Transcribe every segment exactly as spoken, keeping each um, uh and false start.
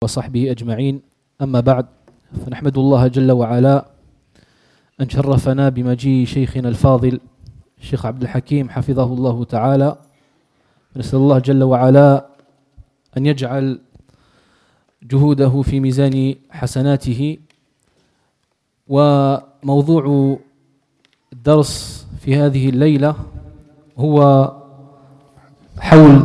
وصحبه أجمعين. أما بعد، فنحمد الله جل وعلا أن شرفنا بمجيء شيخنا الفاضل الشيخ عبد الحكيم حفظه الله تعالى. نسأل الله جل وعلا أن يجعل جهوده في ميزان حسناته. وموضوع الدرس في هذه الليلة هو حول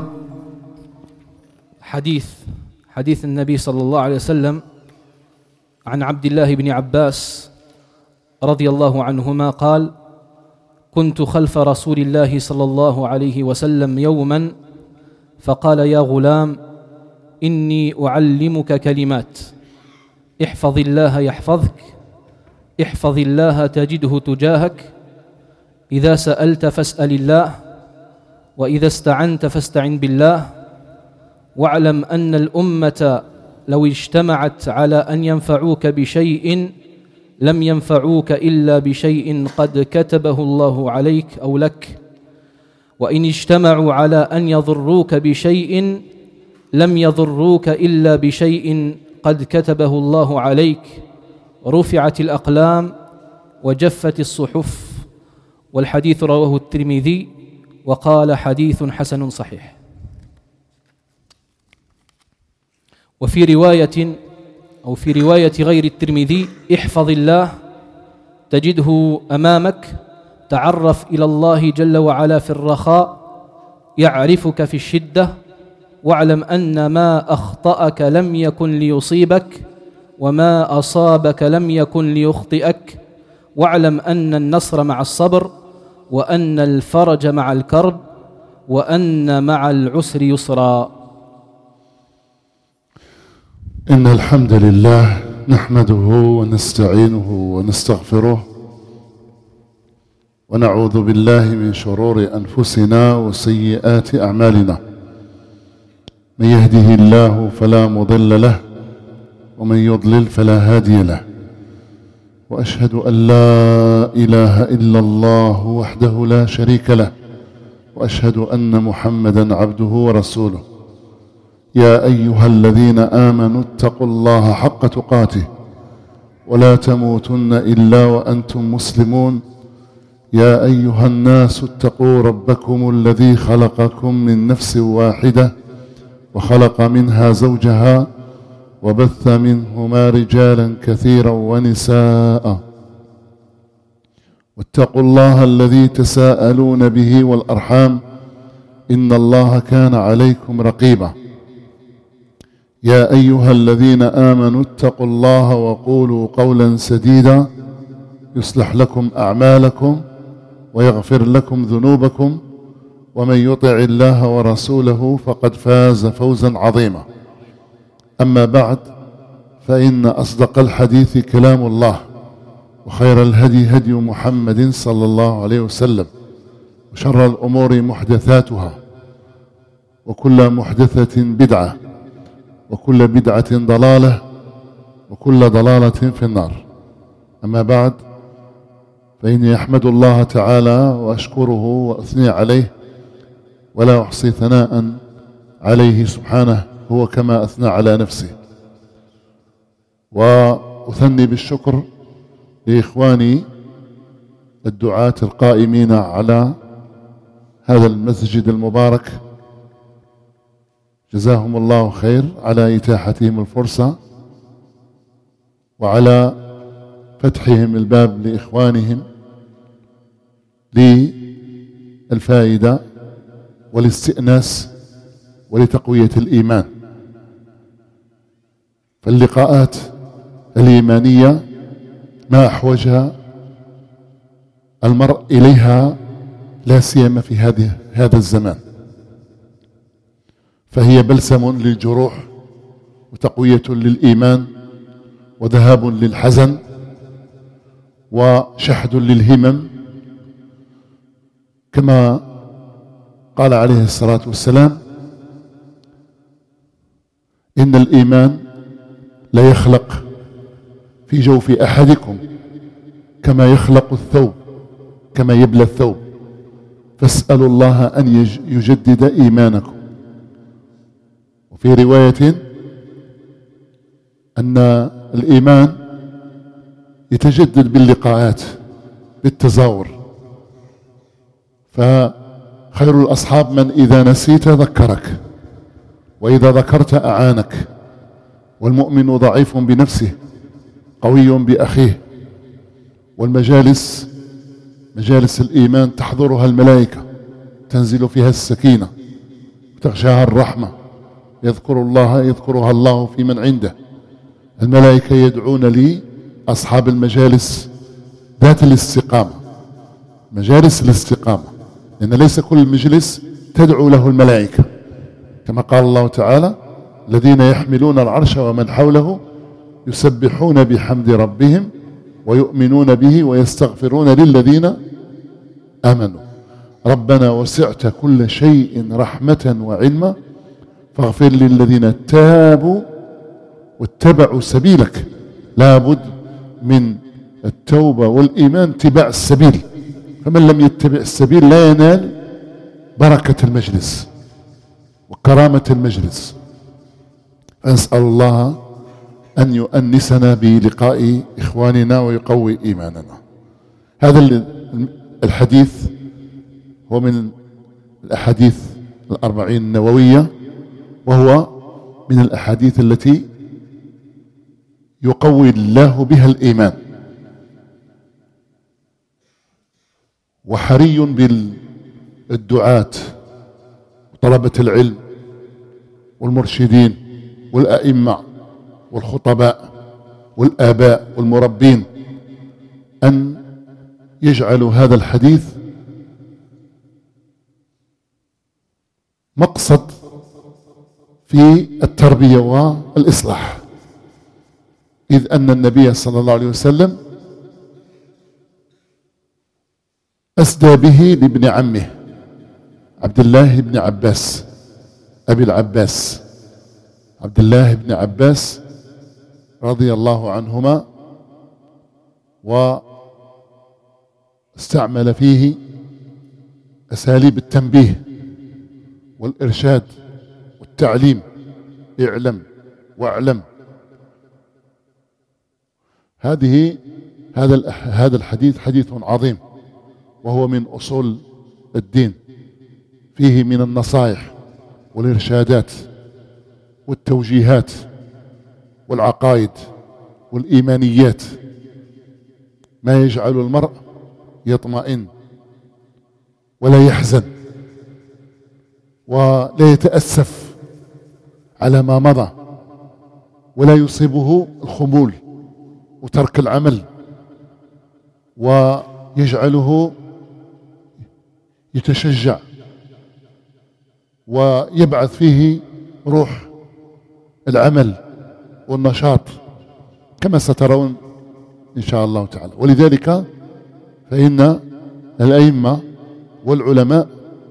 حديث حديث النبي صلى الله عليه وسلم عن عبد الله بن عباس رضي الله عنهما قال: كنت خلف رسول الله صلى الله عليه وسلم يوما فقال: يا غلام، إني أعلمك كلمات، احفظ الله يحفظك، احفظ الله تجده تجاهك، إذا سألت فاسأل الله، وإذا استعنت فاستعن بالله، واعلم أن الأمة لو اجتمعت على أن ينفعوك بشيء لم ينفعوك إلا بشيء قد كتبه الله عليك أو لك، وإن اجتمعوا على أن يضروك بشيء لم يضروك إلا بشيء قد كتبه الله عليك، رفعت الأقلام وجفت الصحف. والحديث رواه الترمذي وقال: حديث حسن صحيح. وفي رواية أو في رواية غير الترمذي: احفظ الله تجده أمامك، تعرف إلى الله جل وعلا في الرخاء يعرفك في الشدة، واعلم أن ما أخطأك لم يكن ليصيبك، وما أصابك لم يكن ليخطئك، واعلم أن النصر مع الصبر، وأن الفرج مع الكرب، وأن مع العسر يسرا. إن الحمد لله نحمده ونستعينه ونستغفره، ونعوذ بالله من شرور أنفسنا وسيئات أعمالنا. من يهده الله فلا مضل له، ومن يضلل فلا هادي له، وأشهد أن لا إله إلا الله وحده لا شريك له، وأشهد أن محمدا عبده ورسوله. يا أيها الذين آمنوا اتقوا الله حق تقاته ولا تموتن إلا وأنتم مسلمون. يا أيها الناس اتقوا ربكم الذي خلقكم من نفس واحدة وخلق منها زوجها وبث منهما رجالا كثيرا ونساء، واتقوا الله الذي تساءلون به والأرحام، إن الله كان عليكم رقيبا. يا أيها الذين آمنوا اتقوا الله وقولوا قولا سديدا يصلح لكم أعمالكم ويغفر لكم ذنوبكم، ومن يطع الله ورسوله فقد فاز فوزا عظيما. أما بعد، فإن أصدق الحديث كلام الله، وخير الهدي هدي محمد صلى الله عليه وسلم، وشر الأمور محدثاتها، وكل محدثة بدعة، وكل بدعة ضلالة، وكل ضلالة في النار. أما بعد، فإني أحمد الله تعالى وأشكره وأثني عليه، ولا أحصي ثناء عليه سبحانه هو كما أثنى على نفسه. وأثني بالشكر لإخواني الدعاة القائمين على هذا المسجد المبارك، جزاهم الله خير على إتاحتهم الفرصة وعلى فتحهم الباب لإخوانهم للفائدة والاستئناس ولتقوية الإيمان. فاللقاءات الإيمانية ما أحوجها المرء إليها، لا سيما في هذه هذا الزمان، فهي بلسم للجروح، وتقوية للإيمان، وذهاب للحزن، وشحذ للهمم، كما قال عليه الصلاة والسلام: إن الإيمان لا يخلق في جوف أحدكم كما يخلق الثوب، كما يبلى الثوب، فاسألوا الله أن يجدد إيمانكم. وفي رواية: أن الإيمان يتجدد باللقاءات، بالتزاور. فخير الأصحاب من إذا نسيت ذكرك، وإذا ذكرت أعانك. والمؤمن ضعيف بنفسه قوي بأخيه. والمجالس مجالس الإيمان تحضرها الملائكة، تنزل فيها السكينة وتغشاها الرحمة، يذكر الله يذكرها الله في من عنده. الملائكة يدعون لي أصحاب المجالس ذات الاستقامة، مجالس الاستقامة، لأن ليس كل مجلس تدعو له الملائكة، كما قال الله تعالى: الذين يحملون العرش ومن حوله يسبحون بحمد ربهم ويؤمنون به ويستغفرون للذين آمنوا ربنا وسعت كل شيء رحمة وعلما فاغفر للذين تابوا واتبعوا سبيلك. لابد من التوبة والإيمان اتباع السبيل، فمن لم يتبع السبيل لا ينال بركة المجلس وكرامة المجلس. فنسأل الله أن يؤنسنا بلقاء إخواننا ويقوي إيماننا. هذا الحديث هو من الأحاديث الأربعين النووية، وهو من الأحاديث التي يقوي الله بها الإيمان. وحري بالدعاة وطلبة العلم والمرشدين والأئمة والخطباء والآباء والمربين أن يجعلوا هذا الحديث مقصد في التربية والإصلاح، إذ أن النبي صلى الله عليه وسلم أسدى به لابن عمه عبد الله بن عباس، أبي العباس عبد الله بن عباس رضي الله عنهما، واستعمل فيه أساليب التنبيه والإرشاد والتعليم: اعلم واعلم. هذه هذا هذا الحديث حديث عظيم، وهو من أصول الدين، فيه من النصائح والإرشادات والتوجيهات والعقائد والإيمانيات ما يجعل المرء يطمئن ولا يحزن ولا يتأسف على ما مضى، ولا يصيبه الخمول وترك العمل، ويجعله يتشجع ويبعث فيه روح العمل والنشاط كما سترون إن شاء الله تعالى. ولذلك فإن الأئمة والعلماء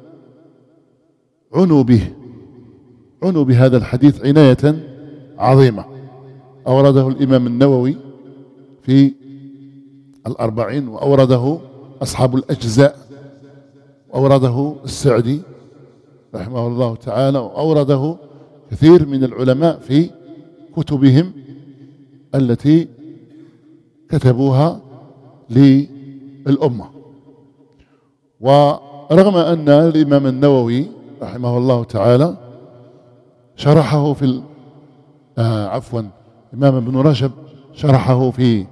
عنوا به عنوا بهذا الحديث عناية عظيمة. أورده الإمام النووي في الأربعين، وأورده أصحاب الأجزاء، وأورده السعدي رحمه الله تعالى، وأورده كثير من العلماء في كتبهم التي كتبوها للأمة. ورغم أن الإمام النووي رحمه الله تعالى شرحه في آه عفوا الإمام ابن رجب شرحه في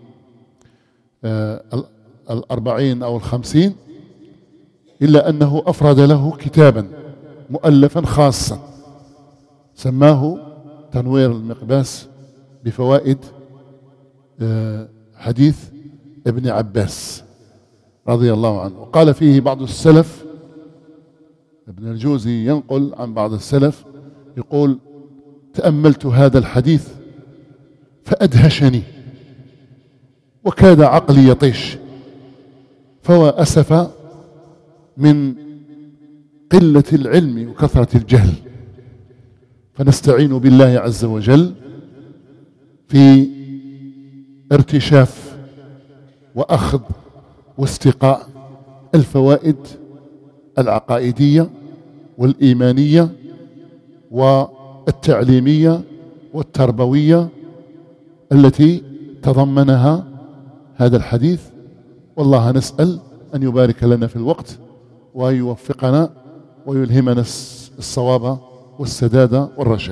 آه الأربعين أو الخمسين، إلا أنه أفرد له كتابا مؤلفا خاصا سماه تنوير المقباس بفوائد آه حديث ابن عباس رضي الله عنه. وقال فيه بعض السلف، ابن الجوزي ينقل عن بعض السلف يقول: تأملت هذا الحديث فأدهشني وكاد عقلي يطيش، فهو أسف من قلة العلم وكثرة الجهل. فنستعين بالله عز وجل في ارتشاف وأخذ واستقاء الفوائد العقائدية والإيمانية والتعليمية والتربوية التي تضمنها هذا الحديث. والله نسأل أن يبارك لنا في الوقت ويوفقنا ويلهمنا الصواب والسداد والرشاد.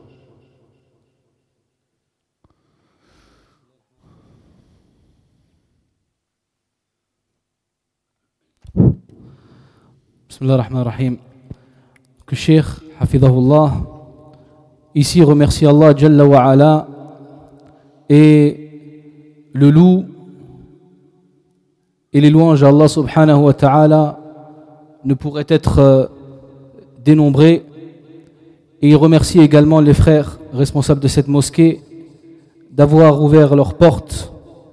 Bismillah ar-Rahman ar-Rahim. Que Cheikh Hafidahullah ici remercie Allah Jalla wa Ala et le loue et les louanges à Allah Subhanahu wa Ta'ala ne pourraient être dénombrées. Et il remercie également les frères responsables de cette mosquée d'avoir ouvert leurs portes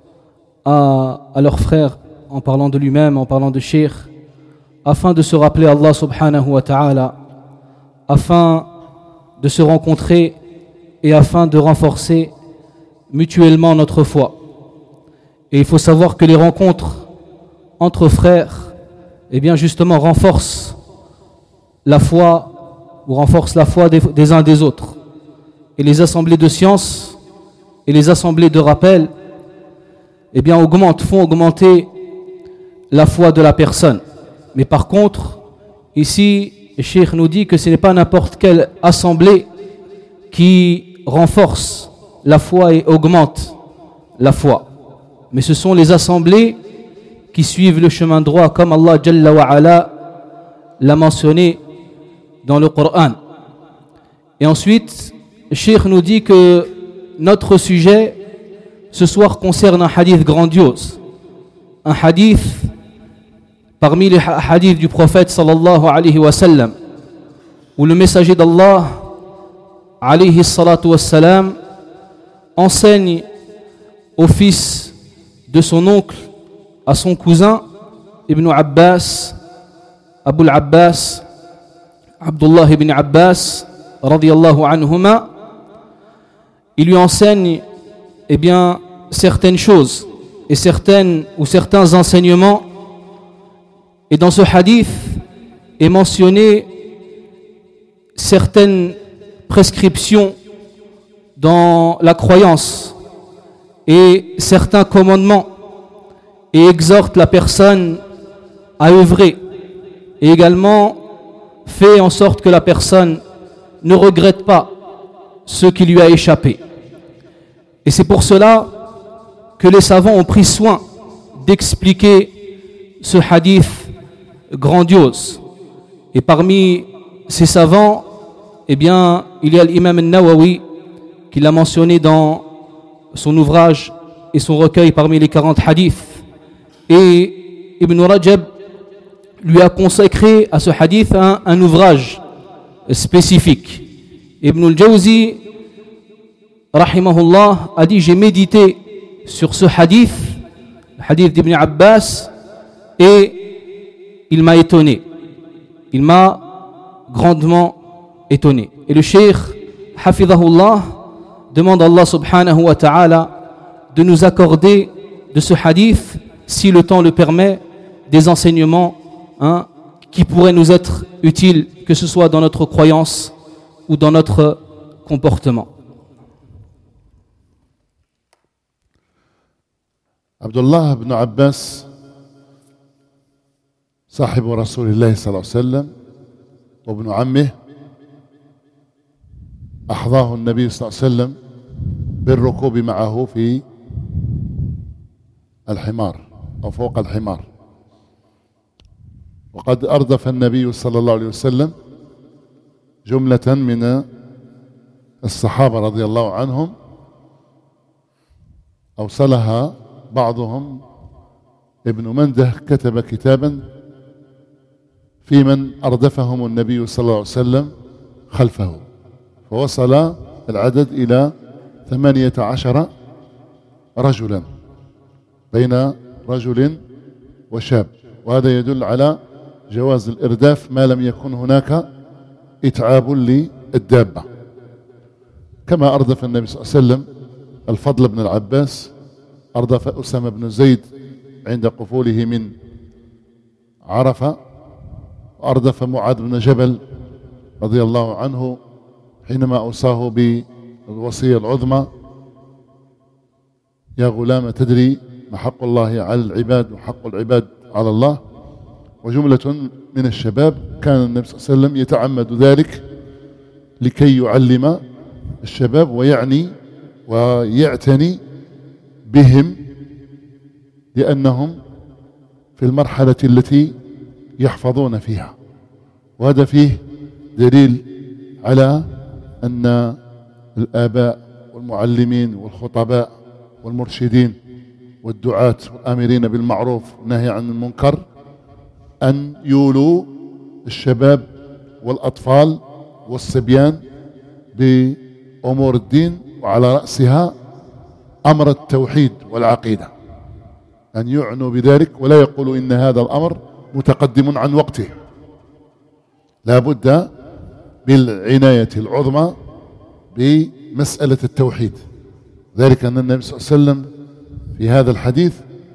à, à leurs frères en parlant de lui-même, en parlant de Cheikh, afin de se rappeler Allah Subhanahu wa Ta'ala, afin de se rencontrer et afin de renforcer mutuellement notre foi. Et il faut savoir que les rencontres entre frères, eh bien justement renforcent la foi ou renforcent la foi des, des uns des autres. Et les assemblées de science et les assemblées de rappel, eh bien augmentent, font augmenter la foi de la personne. Mais par contre, ici, le Cheikh nous dit que ce n'est pas n'importe quelle assemblée qui renforce la foi et augmente la foi. Mais ce sont les assemblées qui suivent le chemin droit, comme Allah Jalla wa Ala l'a mentionné dans le Coran. Et ensuite, le Cheikh nous dit que notre sujet ce soir concerne un hadith grandiose, un hadith parmi les hadiths du prophète sallallahu alayhi wa sallam, où le messager d'Allah alayhi salatu wa salam enseigne au fils de son oncle, à son cousin Ibn Abbas, Abu al-Abbas, Abdullah ibn Abbas radiyallahu anhuma, il lui enseigne eh bien certaines choses et certaines ou certains enseignements. Et dans ce hadith est mentionné certaines prescriptions dans la croyance et certains commandements, et exhorte la personne à œuvrer, et également fait en sorte que la personne ne regrette pas ce qui lui a échappé. Et c'est pour cela que les savants ont pris soin d'expliquer ce hadith grandiose. Et parmi ces savants, eh bien, il y a l'imam al-Nawawi qui l'a mentionné dans son ouvrage et son recueil parmi les quarante hadiths. Et Ibn Rajab lui a consacré à ce hadith un, un ouvrage spécifique. Ibn al-Jawzi, rahimahullah, a dit: j'ai médité sur ce hadith, le hadith d'Ibn Abbas, et il m'a étonné. Il m'a grandement étonné. Et le cheikh, hafidhahullah, demande à Allah subhanahu wa ta'ala de nous accorder de ce hadith, si le temps le permet, des enseignements hein, qui pourraient nous être utiles, que ce soit dans notre croyance ou dans notre comportement. Abdullah ibn Abbas, صاحب رسول الله صلى الله عليه وسلم وابن عمه، أحظاه النبي صلى الله عليه وسلم بالركوب معه في الحمار أو فوق الحمار. وقد أردف النبي صلى الله عليه وسلم جملة من الصحابة رضي الله عنهم، أوصلها بعضهم. ابن منده كتب كتابا في من أردفهم النبي صلى الله عليه وسلم خلفه، فوصل العدد إلى ثمانية عشر رجلا بين رجل وشاب. وهذا يدل على جواز الإرداف ما لم يكن هناك إتعاب للدابة، كما أردف النبي صلى الله عليه وسلم الفضل بن العباس، أردف أسامة بن زيد عند قفوله من عرفة، وأردف معاذ بن جبل رضي الله عنه حينما أوصاه بالوصية العظمى، يا غلام تدري ما حق الله على العباد وحق العباد على الله. وجملة من الشباب كان النبي صلى الله عليه وسلم يتعمد ذلك لكي يعلم الشباب ويعني ويعتني بهم، لأنهم في المرحلة التي يحفظون فيها. وهذا فيه دليل على أن الآباء والمعلمين والخطباء والمرشدين والدعاة والآمرين بالمعروف والنهي عن المنكر أن يولوا الشباب والأطفال والصبيان بأمور الدين، وعلى رأسها أمر التوحيد والعقيدة، أن يعنوا بذلك ولا يقولوا إن هذا الأمر متقدم عن وقته. لا بد بالعناية العظمى بمسألة التوحيد. ذلك أن النبي صلى الله عليه وسلم في هذا الحديث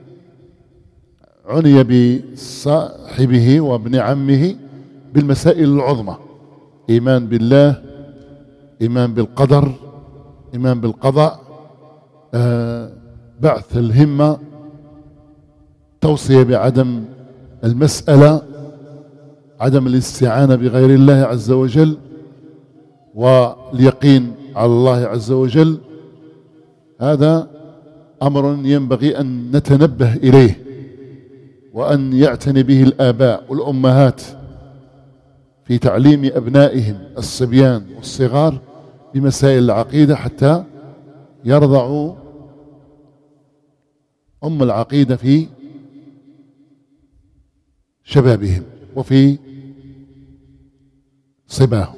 عني بصاحبه وابن عمه بالمسائل العظمى: إيمان بالله، إيمان بالقدر، إيمان بالقضاء، آه بعث الهمة، توصية بعدم المسألة، عدم الاستعانة بغير الله عز وجل، واليقين على الله عز وجل. هذا أمر ينبغي أن نتنبه إليه وأن يعتني به الآباء والأمهات في تعليم أبنائهم الصبيان والصغار بمسائل العقيدة، حتى يرضعوا أم العقيدة في شبابهم وفي صباهم.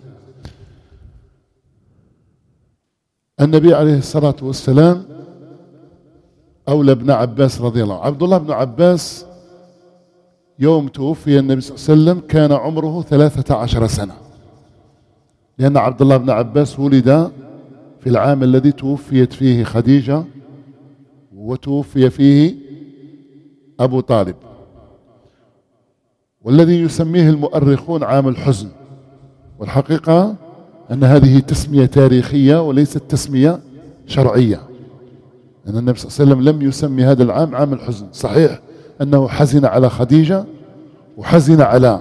النبي عليه الصلاة والسلام أولى ابن عباس رضي الله عنه. عبد الله بن عباس يوم توفي النبي صلى الله عليه وسلم كان عمره ثلاثة عشر سنة، لأن عبد الله بن عباس ولد في العام الذي توفيت فيه خديجة وتوفي فيه أبو طالب، والذي يسميه المؤرخون عام الحزن. والحقيقة أن هذه تسمية تاريخية وليست تسمية شرعية، أن النبي صلى الله عليه وسلم لم يسمي هذا العام عام الحزن. صحيح أنه حزن على خديجة وحزن على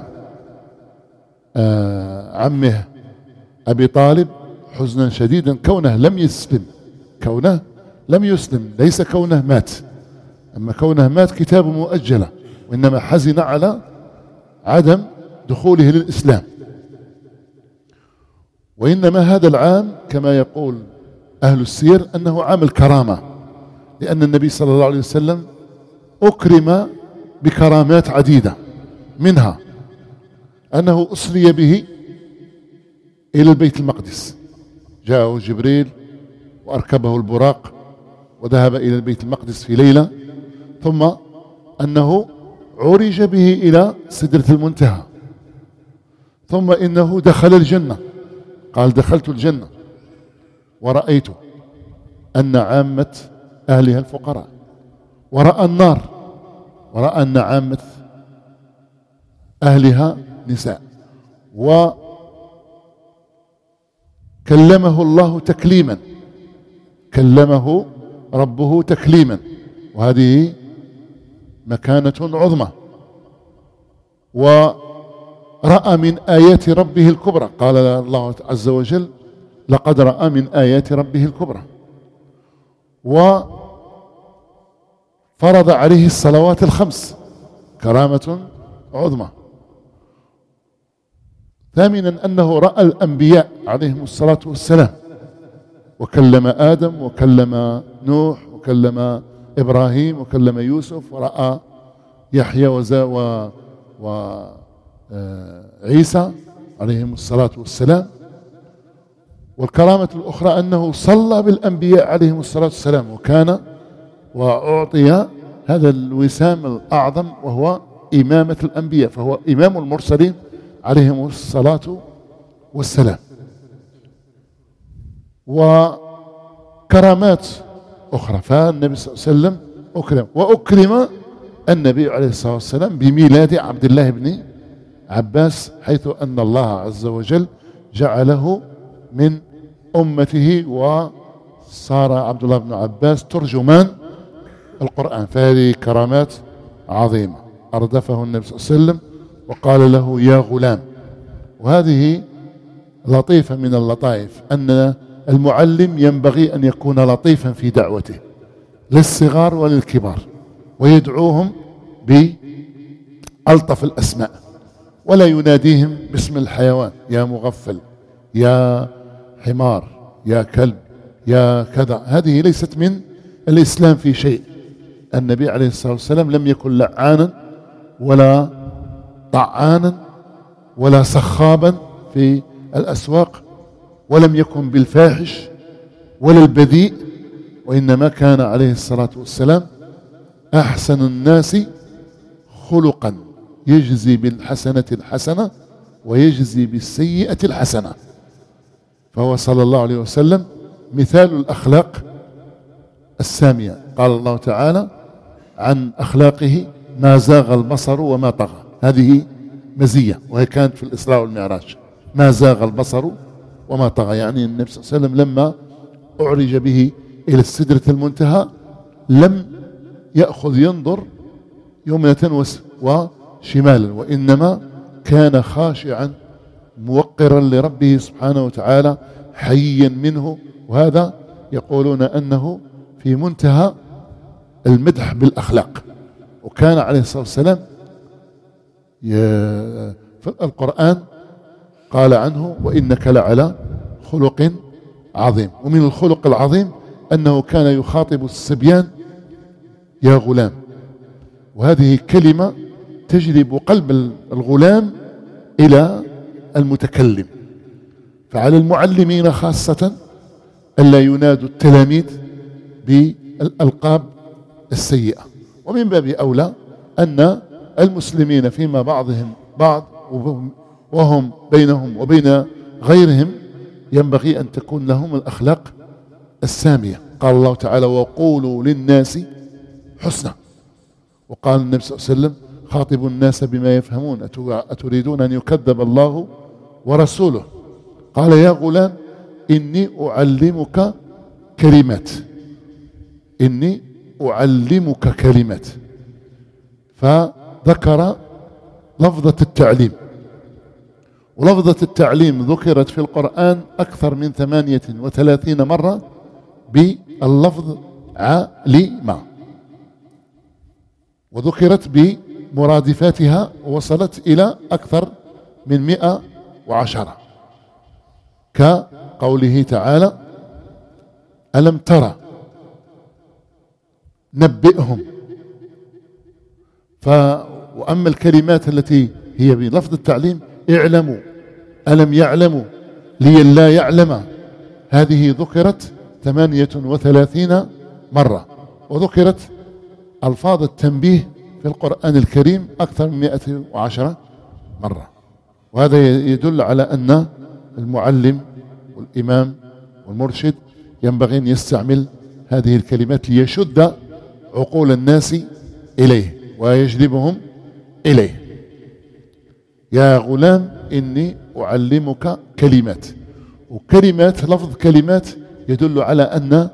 آه عمه أبي طالب حزنا شديدا، كونه لم يسلم، كونه لم يسلم، ليس كونه مات. أما كونه مات كتاب مؤجلة، وإنما حزن على عدم دخوله للإسلام. وإنما هذا العام كما يقول أهل السير أنه عام الكرامة، لأن النبي صلى الله عليه وسلم أكرم بكرامات عديدة، منها أنه أسري به إلى البيت المقدس، جاءه جبريل وأركبه البراق وذهب إلى البيت المقدس في ليلة، ثم أنه عرج به إلى سدرة المنتهى، ثم إنه دخل الجنة، قال دخلت الجنة ورأيت أن عامة أهلها الفقراء، ورأى النار ورأى أن عامة أهلها نساء، وكلمه الله تكليما، كلمه ربه تكليما، وهذه مكانة عظمى. ورأى من آيات ربه الكبرى، قال الله عز وجل لقد رأى من آيات ربه الكبرى، وفرض عليه الصلوات الخمس، كرامة عظمى. ثامنا أنه رأى الأنبياء عليهم الصلاة والسلام، وكلم آدم وكلم نوح وكلم إبراهيم وكلم يوسف، ورأى يحيى وزا وعيسى عليهم الصلاة والسلام. والكرامة الأخرى أنه صلى بالأنبياء عليهم الصلاة والسلام، وكان وأعطي هذا الوسام الأعظم وهو إمامة الأنبياء، فهو إمام المرسلين عليهم الصلاة والسلام. وكرامات أخرى، فالنبي صلى الله عليه وسلم أكرم، وأكرم النبي عليه الصلاة والسلام بميلاد عبد الله بن عباس، حيث أن الله عز وجل جعله من أمته، وصار عبد الله بن عباس ترجمان القرآن. فهذه كرامات عظيمة أردفه النبي صلى الله عليه وسلم وقال له يا غلام. وهذه لطيفة من اللطائف، أن المعلم ينبغي أن يكون لطيفا في دعوته للصغار وللكبار، ويدعوهم بألطف الأسماء، ولا يناديهم باسم الحيوان، يا مغفل، يا حمار، يا كلب، يا كذا. هذه ليست من الإسلام في شيء. النبي عليه الصلاة والسلام لم يكن لعانا ولا طعانا ولا سخابا في الأسواق، ولم يكن بالفاحش ولا البذيء، وإنما كان عليه الصلاة والسلام أحسن الناس خلقا، يجزي بالحسنة الحسنة ويجزي بالسيئة الحسنة. فهو صلى الله عليه وسلم مثال الأخلاق السامية. قال الله تعالى عن أخلاقه ما زاغ البصر وما طغى. هذه مزية، وهي كانت في الإسراء والمعراج. ما زاغ البصر وما طغى، يعني النبي صلى الله عليه وسلم لما أعرج به إلى السدرة المنتهى لم يأخذ ينظر يمنة وشمالا، وإنما كان خاشعا موقرا لربه سبحانه وتعالى حيا منه. وهذا يقولون أنه في منتهى المدح بالأخلاق. وكان عليه الصلاة والسلام في القرآن قال عنه وإنك لعلى خلق عظيم. ومن الخلق العظيم أنه كان يخاطب الصبيان يا غلام، وهذه كلمة تجلب قلب الغلام إلى المتكلم. فعلى المعلمين خاصة ألا ينادوا التلاميذ بالألقاب السيئة. ومن باب أولى أن المسلمين فيما بعضهم بعض وهم بينهم وبين غيرهم ينبغي أن تكون لهم الأخلاق السامية. قال الله تعالى وقولوا للناس حسنا. وقال النبي صلى الله عليه وسلم خاطبوا الناس بما يفهمون، أتريدون أن يكذب الله ورسوله. قال يا غلام إني أعلمك كلمات، إني أعلمك كلمات. فذكر لفظة التعليم، ولفظة التعليم ذكرت في القرآن أكثر من ثمانية وثلاثين مرة باللفظ علم، وذكرت بمرادفاتها ووصلت إلى أكثر من مئة وعشرة، كقوله تعالى ألم ترى نبئهم. ف وأما الكلمات التي هي بلفظ التعليم اعلموا، ألم يعلموا، لئلا يعلم، هذه ذكرت ثمانية وثلاثين مرة. وذكرت ألفاظ التنبيه في القرآن الكريم أكثر من مئة وعشرة مرة. وهذا يدل على أن المعلم والإمام والمرشد ينبغي أن يستعمل هذه الكلمات ليشد عقول الناس إليه ويجذبهم إليه. يا غلام إني أعلمك كلمات. وكلمات لفظ كلمات يدل على أن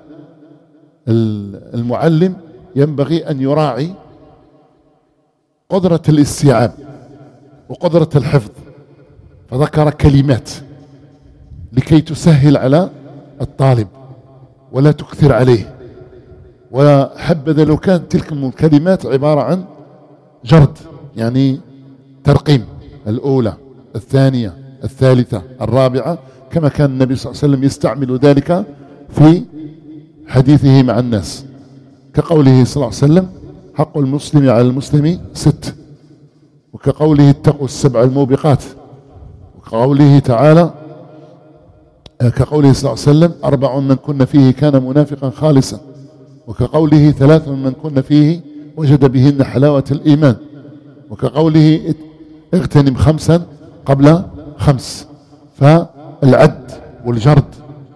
المعلم ينبغي أن يراعي قدرة الاستيعاب وقدرة الحفظ، فذكر كلمات لكي تسهل على الطالب ولا تكثر عليه. وحبذا لو كانت تلك الكلمات عبارة عن جرد، يعني ترقيم، الأولى الثانية الثالثة الرابعة، كما كان النبي صلى الله عليه وسلم يستعمل ذلك في حديثه مع الناس، كقوله صلى الله عليه وسلم حق المسلم على المسلم ست، وكقوله اتقوا السبع الموبقات، وكقوله تعالى كقوله صلى الله عليه وسلم أربع من كن فيه كان منافقا خالصا، وكقوله ثلاث من كن فيه وجد بهن حلاوة الإيمان، وكقوله اغتنم خمسا قبل خمس. فالعد والجرد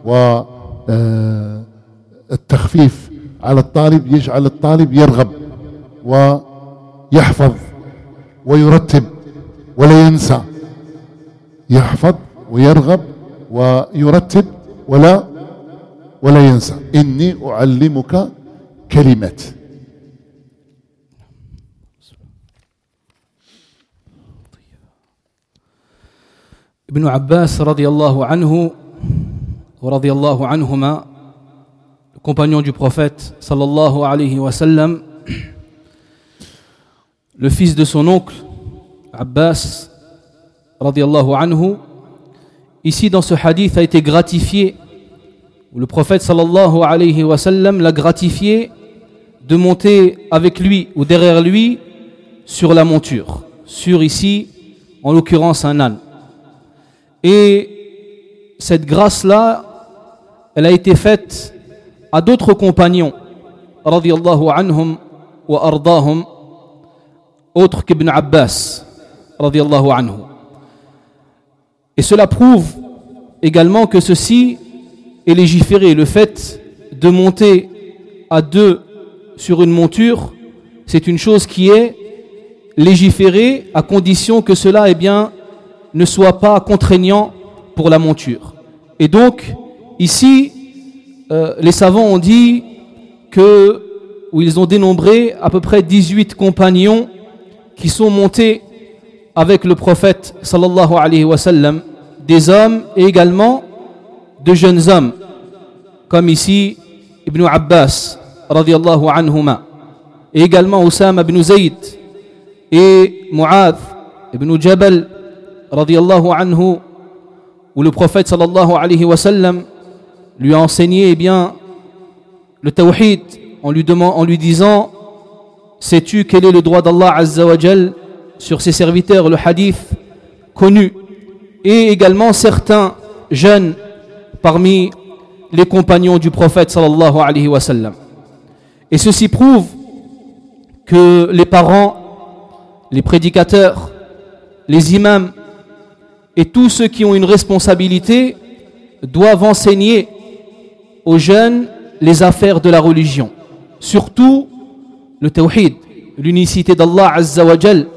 والتخفيف على الطالب يجعل الطالب يرغب ويحفظ ويرتب ولا ينسى، يحفظ ويرغب ويرتب ولا ولا ينسى. إني أعلمك كلمات، Ibn Abbas radiyallahu anhu wa radiyallahu anhuma, le compagnon du prophète sallallahu alayhi wa sallam, le fils de son oncle Abbas radiyallahu anhu, ici dans ce hadith a été gratifié, où le prophète sallallahu alayhi wa sallam l'a gratifié de monter avec lui ou derrière lui sur la monture, sur ici en l'occurrence un âne. Et cette grâce-là, elle a été faite à d'autres compagnons radiyallahu anhum wa ardahum, autres qu'Ibn Abbas radiyallahu anhu. Et cela prouve également que ceci est légiféré. Le fait de monter à deux sur une monture, c'est une chose qui est légiférée à condition que cela, eh bien, ne soit pas contraignant pour la monture. Et donc, ici, euh, les savants ont dit que, ou ils ont dénombré à peu près dix-huit compagnons qui sont montés avec le prophète sallallahu alayhi wa sallam, des hommes et également de jeunes hommes, comme ici Ibn Abbas radiyallahu anhuma, et également Usama ibn Zayd et Mu'adh ibn Jabal radiyallahu anhu, où le prophète sallallahu alayhi wa sallam lui a enseigné eh bien, le tawhid en lui, demandant, en lui disant: sais-tu quel est le droit d'Allah azza wa jal sur ses serviteurs, le hadith connu. Et également certains jeunes parmi les compagnons du prophète sallallahu alayhi wa sallam. Et ceci prouve que les parents, les prédicateurs, les imams et tous ceux qui ont une responsabilité doivent enseigner aux jeunes les affaires de la religion, surtout le tawhid, l'unicité d'Allah azza wa jal,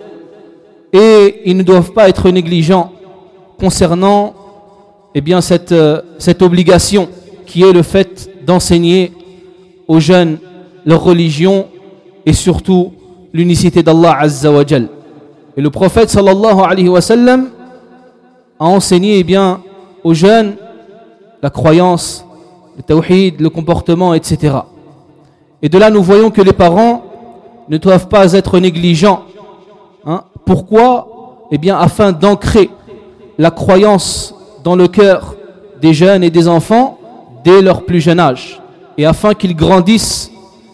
et ils ne doivent pas être négligents concernant eh bien, cette, euh, cette obligation qui est le fait d'enseigner aux jeunes leur religion et surtout l'unicité d'Allah azza wa jal. Et le prophète sallallahu alayhi wa sallam a enseigné eh bien, aux jeunes la croyance, le tawhid, le comportement, et cetera. Et de là nous voyons que les parents ne doivent pas être négligents. Hein? Pourquoi? Eh bien afin d'ancrer la croyance dans le cœur des jeunes et des enfants dès leur plus jeune âge, et afin qu'ils grandissent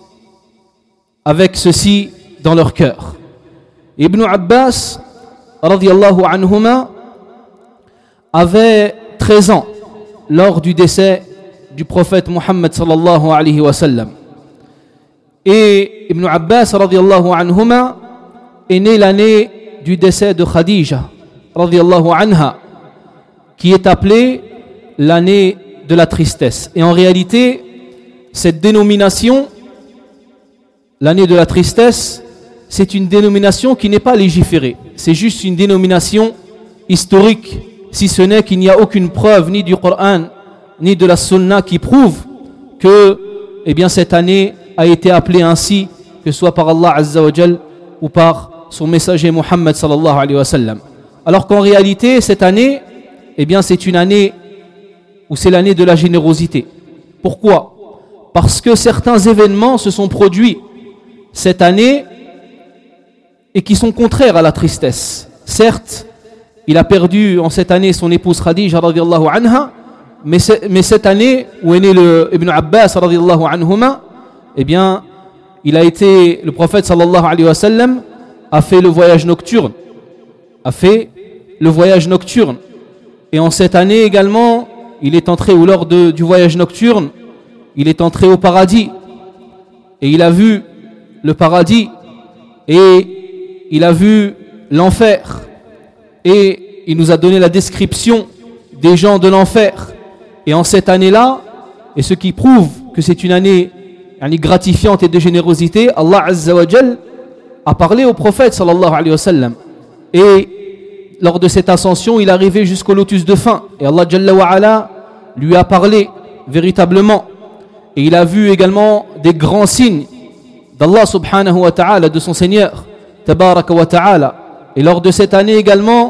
avec ceci dans leur cœur. Ibn Abbas radiyallahu anhuma avait treize ans lors du décès du prophète Muhammad sallallahu alayhi wa sallam. Et Ibn Abbas radiyallahu anhuma est né l'année du décès de Khadija radiyallahu anha, qui est appelée l'année de la tristesse. Et en réalité, cette dénomination, l'année de la tristesse, c'est une dénomination qui n'est pas légiférée. C'est juste une dénomination historique, si ce n'est qu'il n'y a aucune preuve ni du Coran ni de la Sunna qui prouve que eh bien, cette année a été appelée ainsi, que ce soit par Allah azza wa jal ou par son messager Muhammad sallallahu alayhi wa sallam. Alors qu'en réalité, cette année, eh bien, c'est une année où c'est l'année de la générosité. Pourquoi? Parce que certains événements se sont produits cette année et qui sont contraires à la tristesse. Certes, il a perdu en cette année son épouse Khadija radiyallahu anha, mais, mais cette année où est né le Ibn Abbas radiyallahu anhuma, eh bien, il a été, le prophète sallallahu alayhi wa sallam a fait le voyage nocturne, a fait le voyage nocturne. Et en cette année également, il est entré, ou lors de, du voyage nocturne, il est entré au paradis. Et il a vu le paradis. Et il a vu l'enfer. Et il nous a donné la description des gens de l'enfer. Et en cette année-là, et ce qui prouve que c'est une année gratifiante et de générosité, Allah azza wa jal a parlé au prophète sallallahu alayhi wa sallam. Et lors de cette ascension, il est arrivé jusqu'au lotus de fin. Et Allah Jalla wa Ala lui a parlé véritablement. Et il a vu également des grands signes d'Allah subhanahu wa ta'ala, de son Seigneur, tabaraka wa ta'ala. Et lors de cette année également,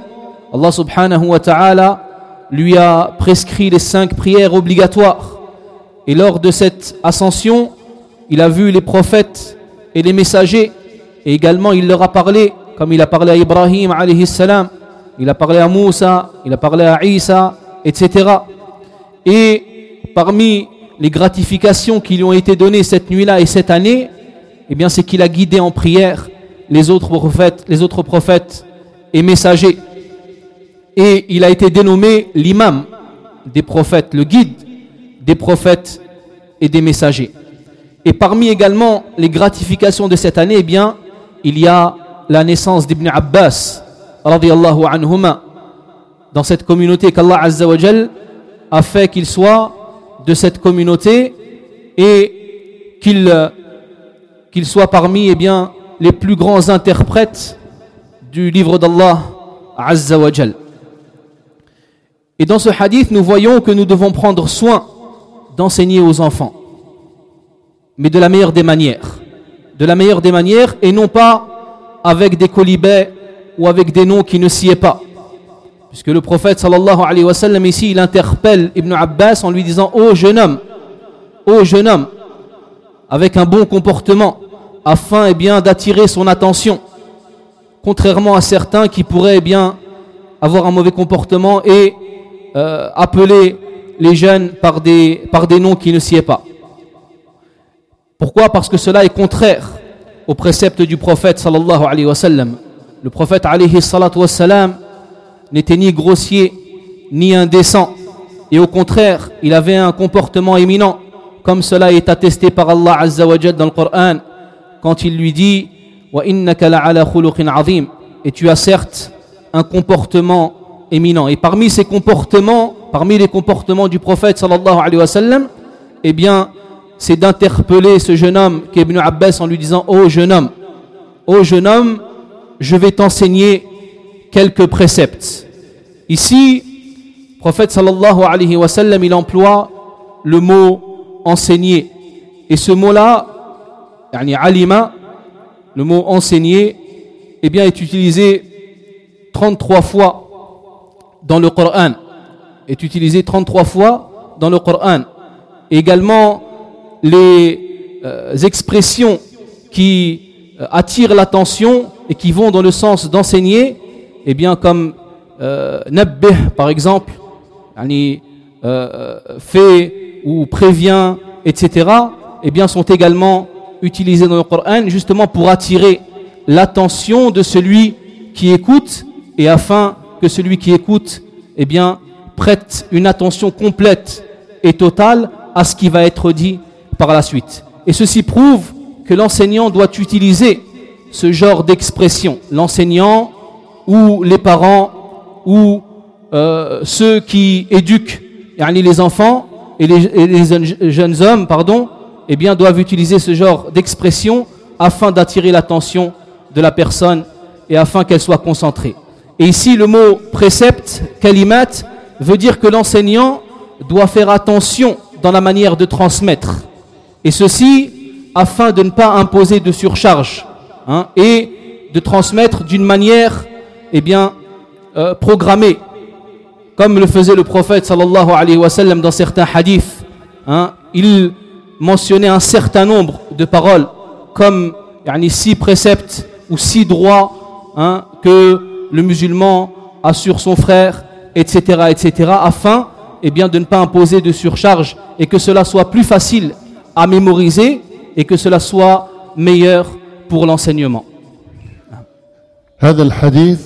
Allah subhanahu wa ta'ala lui a prescrit les cinq prières obligatoires. Et lors de cette ascension, il a vu les prophètes et les messagers. Et également, il leur a parlé, comme il a parlé à Ibrahim alayhi salam, il a parlé à Moussa, il a parlé à Isa, et cetera. Et parmi les gratifications qui lui ont été données cette nuit-là et cette année, eh bien, c'est qu'il a guidé en prière les autres prophètes, les autres prophètes et messagers. Et il a été dénommé l'imam des prophètes, le guide des prophètes et des messagers. Et parmi également les gratifications de cette année, eh bien, il y a la naissance d'Ibn Abbas, radiyallahu anhuma, dans cette communauté qu'Allah Azza wa Jal a fait qu'il soit de cette communauté et qu'il qu'il soit parmi eh bien, les plus grands interprètes du livre d'Allah Azza wa Jal. Et dans ce hadith, nous voyons que nous devons prendre soin d'enseigner aux enfants, mais de la meilleure des manières. De la meilleure des manières et non pas avec des colibets ou avec des noms qui ne s'y est pas. Puisque le prophète sallallahu alayhi wa sallam ici, il interpelle Ibn Abbas en lui disant « Ô jeune homme, ô jeune homme », avec un bon comportement, afin eh bien, d'attirer son attention. Contrairement à certains qui pourraient eh bien, avoir un mauvais comportement et euh, appeler les jeunes par des, par des noms qui ne s'y est pas. Pourquoi ? Parce que cela est contraire au précepte du prophète sallallahu alayhi wa sallam. Le prophète alayhi salatu wa salam n'était ni grossier ni indécent, et au contraire il avait un comportement éminent, comme cela est attesté par Allah Azza wa Jalla dans le Coran quand il lui dit wa innaka la'ala khuluqin azim, et tu as certes un comportement éminent. Et parmi ces comportements, parmi les comportements du prophète sallallahu alayhi wa sallam, eh bien c'est d'interpeller ce jeune homme qui est Ibn Abbas en lui disant ô jeune homme, ô jeune homme, je vais t'enseigner quelques préceptes. Ici, le prophète sallallahu alayhi wa sallam, il emploie le mot enseigner. Et ce mot-là, yani alima, le mot enseigner, eh bien, est utilisé trente-trois fois dans le Coran. Est utilisé trente-trois fois dans le Coran. Et également, les euh, expressions qui euh, attirent l'attention et qui vont dans le sens d'enseigner, eh bien comme euh, nabbih par exemple, yani, euh, fait ou prévient, et cetera, eh bien sont également utilisés dans le Coran justement pour attirer l'attention de celui qui écoute et afin que celui qui écoute eh bien prête une attention complète et totale à ce qui va être dit par la suite. Et ceci prouve que l'enseignant doit utiliser ce genre d'expression. L'enseignant ou les parents ou euh, ceux qui éduquent yani les enfants et les, et les jeunes hommes pardon, eh bien, doivent utiliser ce genre d'expression afin d'attirer l'attention de la personne et afin qu'elle soit concentrée. Et ici, le mot précepte, kalimat, veut dire que l'enseignant doit faire attention dans la manière de transmettre. Et ceci afin de ne pas imposer de surcharge hein, et de transmettre d'une manière eh bien, euh, programmée, comme le faisait le prophète sallallahu alayhi wa sallam dans certains hadiths. Hein, il mentionnait un certain nombre de paroles, comme yani, six préceptes ou six droits hein, que le musulman a sur son frère, et cetera, et cetera, afin eh bien, de ne pas imposer de surcharge et que cela soit plus facile à mémoriser et que cela soit meilleur pour l'enseignement. هذا الحديث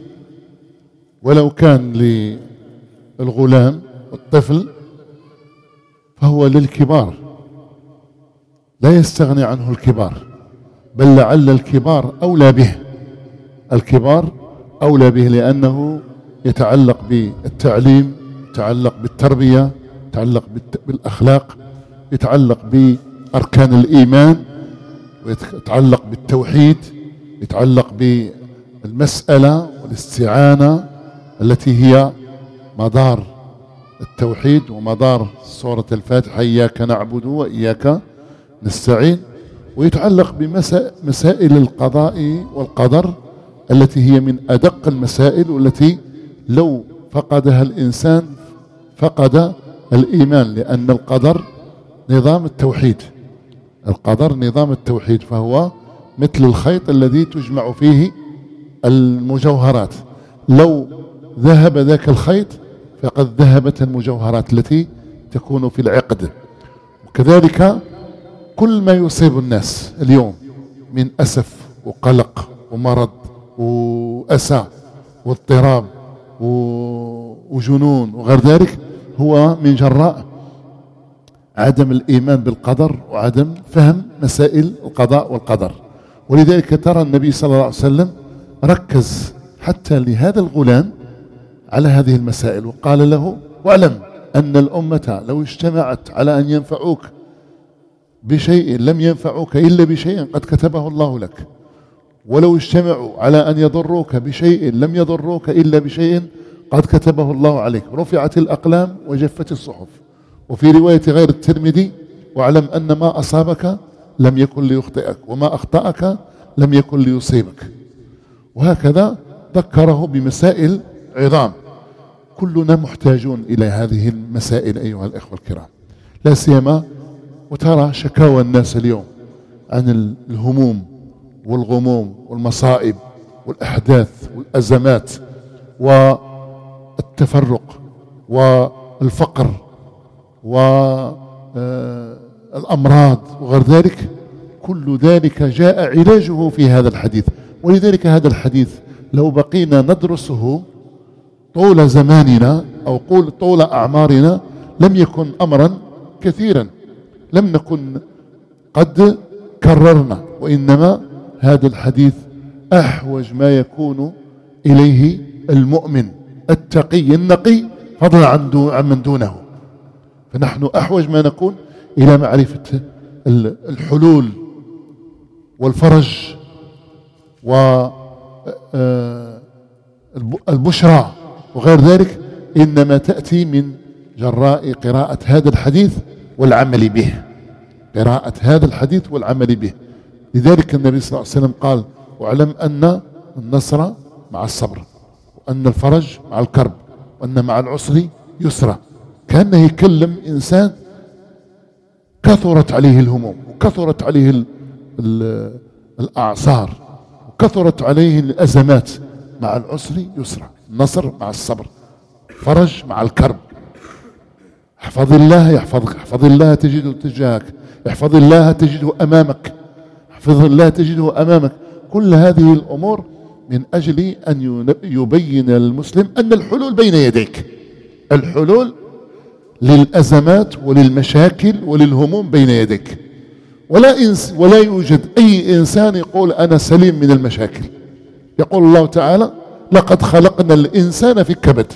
ولو كان للغلام والطفل فهو للكبار لا يستغني عنه الكبار بل لعل الكبار أولى به الكبار أولى به لأنه يتعلق بالتعليم يتعلق بالتربية يتعلق بالأخلاق يتعلق بأركان الإيمان ويتعلق بالتوحيد يتعلق بالمسألة والاستعانة التي هي مدار التوحيد ومدار سورة الفاتحة إياك نعبد وإياك نستعين ويتعلق بمسائل القضاء والقدر التي هي من أدق المسائل والتي لو فقدها الإنسان فقد الإيمان، لأن القدر نظام التوحيد، القدر نظام التوحيد، فهو مثل الخيط الذي تجمع فيه المجوهرات، لو ذهب ذاك الخيط فقد ذهبت المجوهرات التي تكون في العقد. وكذلك كل ما يصيب الناس اليوم من أسف وقلق ومرض وأسى واضطراب وجنون وغير ذلك هو من جراء عدم الإيمان بالقدر وعدم فهم مسائل القضاء والقدر. ولذلك ترى النبي صلى الله عليه وسلم ركز حتى لهذا الغلام على هذه المسائل، وقال له: واعلم أن الأمة لو اجتمعت على أن ينفعوك بشيء لم ينفعوك إلا بشيء قد كتبه الله لك، ولو اجتمعوا على أن يضروك بشيء لم يضروك إلا بشيء قد كتبه الله عليك، رفعت الأقلام وجفت الصحف. وفي رواية غير الترمذي: واعلم أن ما أصابك لم يكن ليخطئك وما أخطأك لم يكن ليصيبك. وهكذا ذكره بمسائل عظام، كلنا محتاجون إلى هذه المسائل أيها الإخوة الكرام، لا سيما وترى شكاوى الناس اليوم عن الهموم والغموم والمصائب والأحداث والأزمات والتفرق والفقر والأمراض وغير ذلك، كل ذلك جاء علاجه في هذا الحديث. ولذلك هذا الحديث لو بقينا ندرسه طول زماننا أو طول أعمارنا لم يكن أمرا كثيرا، لم نكن قد كررنا، وإنما هذا الحديث أحوج ما يكون إليه المؤمن التقي النقي فضلا عن من دونه. فنحن أحوج ما نكون إلى معرفة الحلول والفرج والبشرى وغير ذلك، إنما تأتي من جراء قراءة هذا الحديث والعمل به، قراءة هذا الحديث والعمل به. لذلك النبي صلى الله عليه وسلم قال: واعلم أن النصر مع الصبر، وأن الفرج مع الكرب، وأن مع العسر يسرا. كأنه يكلم إنسان كثرت عليه الهموم وكثرت عليه ال ال الأعصار وكثرت عليه الأزمات، مع العسر يسرا، النصر مع الصبر، فرج مع الكرب. احفظ الله يحفظك، احفظ الله تجده تجاهك، احفظ الله تجده أمامك، احفظ الله تجده أمامك. كل هذه الأمور من أجل أن يبين المسلم أن الحلول بين يديك، الحلول للأزمات وللمشاكل وللهموم بين يديك. ولا, إنس ولا يوجد أي إنسان يقول أنا سليم من المشاكل. يقول الله تعالى: لقد خلقنا الإنسان في كبد.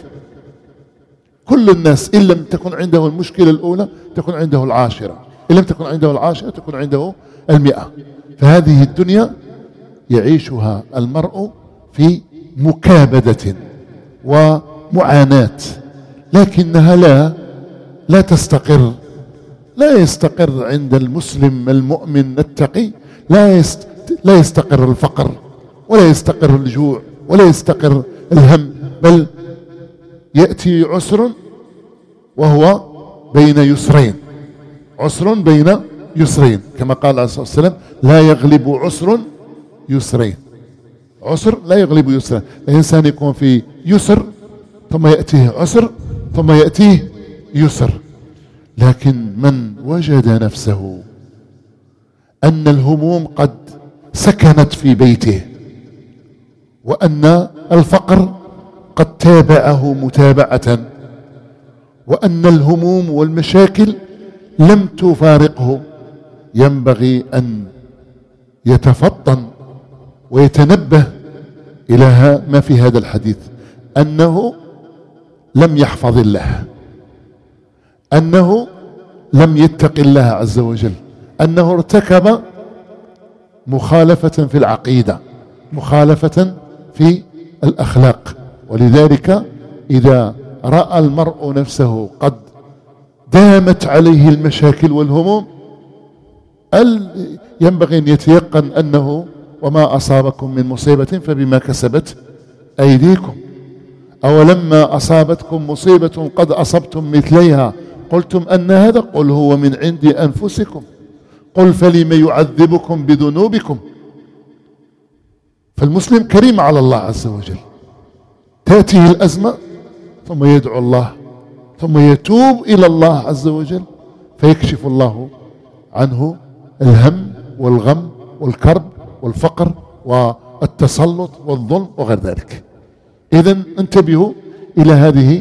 كل الناس إن لم تكن عنده المشكلة الأولى تكون عنده العاشرة، إن لم تكن عنده العاشرة تكون عنده المئة. فهذه الدنيا يعيشها المرء في مكابدة ومعاناة، لكنها لا لا تستقر، لا يستقر عند المسلم المؤمن التقي، لا يست لا يستقر الفقر ولا يستقر الجوع ولا يستقر الهم، بل يأتي عسر وهو بين يسرين، عسر بين يسرين، كما قال عليه الصلاة والسلام: لا يغلب عسر يسرين. عسر لا يغلب يسرين، الإنسان يكون في يسر ثم يأتيه عسر ثم يأتيه يسر. لكن من وجد نفسه أن الهموم قد سكنت في بيته، وأن الفقر قد تابعه متابعة، وأن الهموم والمشاكل لم تفارقه، ينبغي أن يتفطن ويتنبه إلى ما في هذا الحديث، أنه لم يحفظ الله، أنه لم يتق الله عز وجل، أنه ارتكب مخالفة في العقيدة، مخالفة في الأخلاق. ولذلك إذا رأى المرء نفسه قد دامت عليه المشاكل والهموم ينبغي أن يتيقن أنه وما أصابكم من مصيبة فبما كسبت أيديكم، أولما أصابتكم مصيبة قد أصبتم مثليها قلتم أن هذا؟ قل هو من عند أنفسكم قل فلم يعذبكم بذنوبكم. فالمسلم كريم على الله عز وجل، تأتيه الأزمة ثم يدعو الله ثم يتوب إلى الله عز وجل فيكشف الله عنه الهم والغم والكرب والفقر والتسلط والظلم وغير ذلك. إذن انتبهوا إلى هذه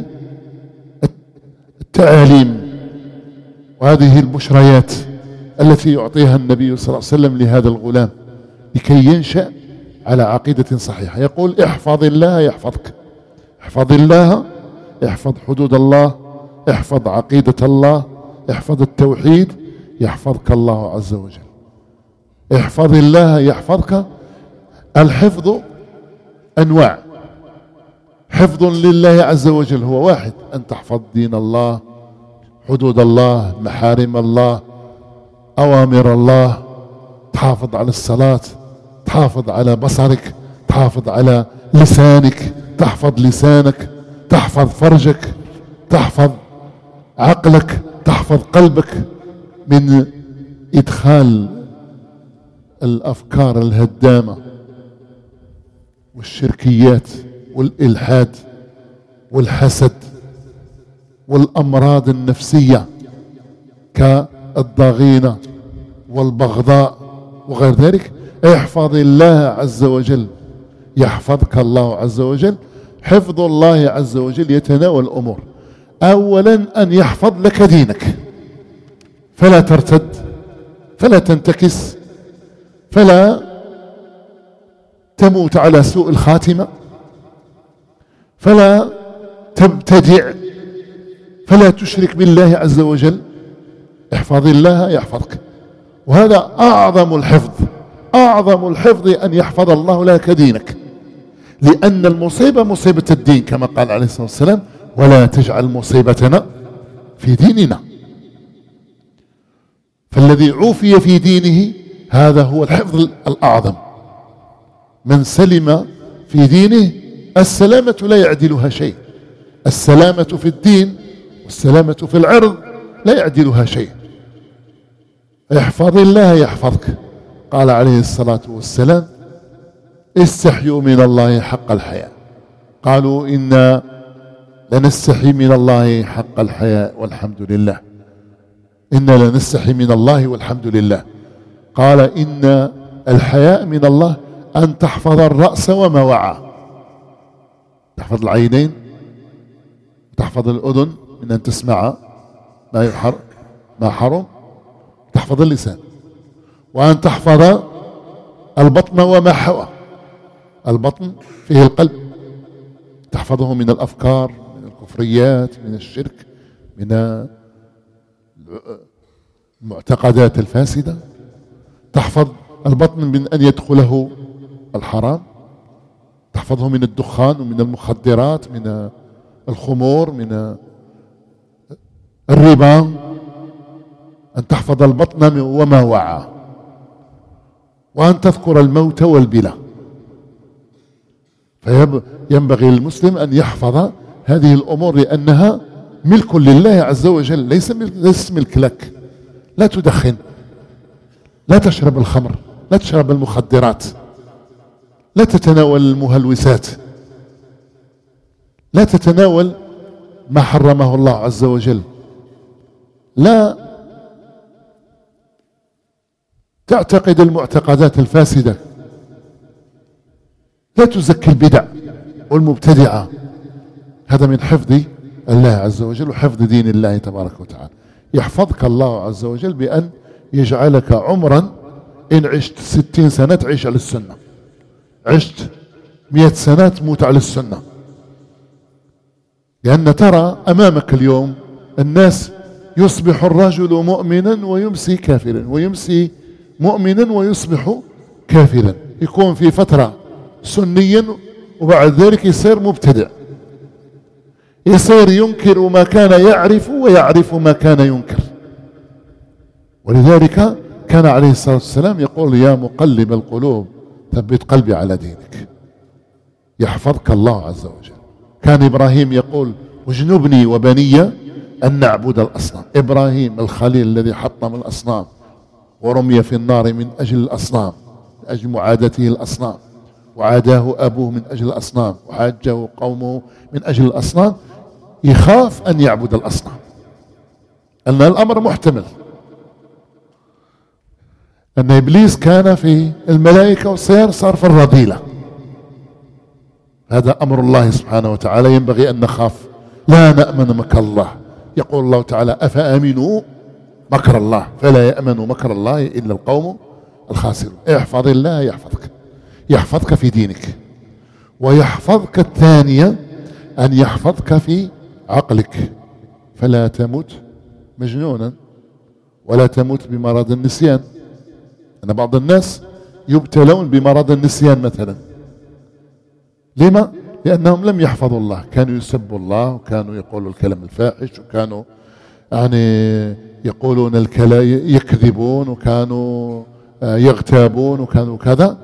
التعاليم وهذه البشريات التي يعطيها النبي صلى الله عليه وسلم لهذا الغلام لكي ينشأ على عقيدة صحيحة. يقول احفظ الله يحفظك، احفظ الله، احفظ حدود الله، احفظ عقيدة الله، احفظ التوحيد، يحفظك الله عز وجل. احفظ الله يحفظك. الحفظ أنواع. حفظ لله عز وجل هو واحد، أن تحفظ دين الله، حدود الله، محارم الله، أوامر الله، تحافظ على الصلاة، تحافظ على بصرك، تحافظ على لسانك، تحفظ لسانك، تحفظ فرجك، تحفظ عقلك، تحفظ قلبك من إدخال الأفكار الهدامة والشركيات والإلحاد والحسد والأمراض النفسية كالضغينة والبغضاء وغير ذلك. احفظ الله عز وجل يحفظك الله عز وجل. حفظ الله عز وجل يتناول أمور. أولا أن يحفظ لك دينك فلا ترتد، فلا تنتكس، فلا تموت على سوء الخاتمة، فلا تبتدع، فلا تشرك بالله عز وجل. احفظ الله يحفظك. وهذا أعظم الحفظ، أعظم الحفظ أن يحفظ الله لك دينك، لأن المصيبة مصيبة الدين كما قال عليه الصلاة والسلام ولا تجعل مصيبتنا في ديننا. فالذي عوفي في دينه هذا هو الحفظ الأعظم. من سلم في دينه السلامة لا يعدلها شيء. السلامة في الدين والسلامة في العرض لا يعدلها شيء. احفظ الله يحفظك. قال عليه الصلاة والسلام استحيوا من الله حق الحياء. قالوا إنا لنستحي من الله حق الحياء والحمد لله. إنا لنستحي من الله والحمد لله. قال إن الحياء من الله أن تحفظ الرأس وما وعى، تحفظ العينين، تحفظ الأذن من أن تسمع ما يحر ما حرم، تحفظ اللسان، وأن تحفظ البطن وما حوى. البطن فيه القلب، تحفظه من الأفكار، من الكفريات، من الشرك، من المعتقدات الفاسدة. تحفظ البطن من أن يدخله الحرام، تحفظه من الدخان ومن المخدرات، من الخمور، من الربا. أن تحفظ البطن وما وعى، وأن تذكر الموت والبلى. فينبغي للمسلم أن يحفظ هذه الأمور لأنها ملك لله عز وجل، ليس ليس ملك لك. لا تدخن، لا تشرب الخمر، لا تشرب المخدرات، لا تتناول المهلوسات، لا تتناول ما حرمه الله عز وجل، لا تعتقد المعتقدات الفاسدة، لا تزكي البدع والمبتدعة. هذا من حفظ الله عز وجل وحفظ دين الله تبارك وتعالى. يحفظك الله عز وجل بأن يجعلك عمرا إن عشت ستين سنة تعيش على السنة، عشت مئة سنة تموت على السنة. لأن ترى أمامك اليوم الناس يصبح الرجل مؤمنا ويمسي كافرا، ويمسي مؤمنا ويصبح كافرا. يكون في فترة سنيا وبعد ذلك يصير مبتدع، يصير ينكر ما كان يعرف ويعرف ما كان ينكر. ولذلك كان عليه الصلاة والسلام يقول يا مقلب القلوب ثبت قلبي على دينك. يحفظك الله عز وجل. كان إبراهيم يقول واجنبني وبني أن نعبد الأصنام. إبراهيم الخليل الذي حطم الأصنام ورمي في النار من أجل الأصنام، من أجل معادته الأصنام، وعاداه أبوه من أجل الأصنام، وحاجه قومه من أجل الأصنام، يخاف أن يعبد الأصنام، أن الأمر محتمل. أن إبليس كان في الملائكة والسير صار في الرذيلة. هذا أمر الله سبحانه وتعالى، ينبغي أن نخاف، لا نأمن مكر الله. يقول الله تعالى أفأمنوا مكر الله فلا يأمن مكر الله إلا القوم الخاسرون. احفظ الله يحفظك، يحفظك في دينك، ويحفظك الثانية أن يحفظك في عقلك، فلا تموت مجنونا ولا تموت بمرض النسيان. أن بعض الناس يبتلون بمرض النسيان مثلا. لما؟ لأنهم لم يحفظوا الله، كانوا يسبوا الله، وكانوا يقولوا الكلام الفاحش، وكانوا يعني يقولون الكلام، يكذبون، وكانوا يغتابون، وكانوا كذا.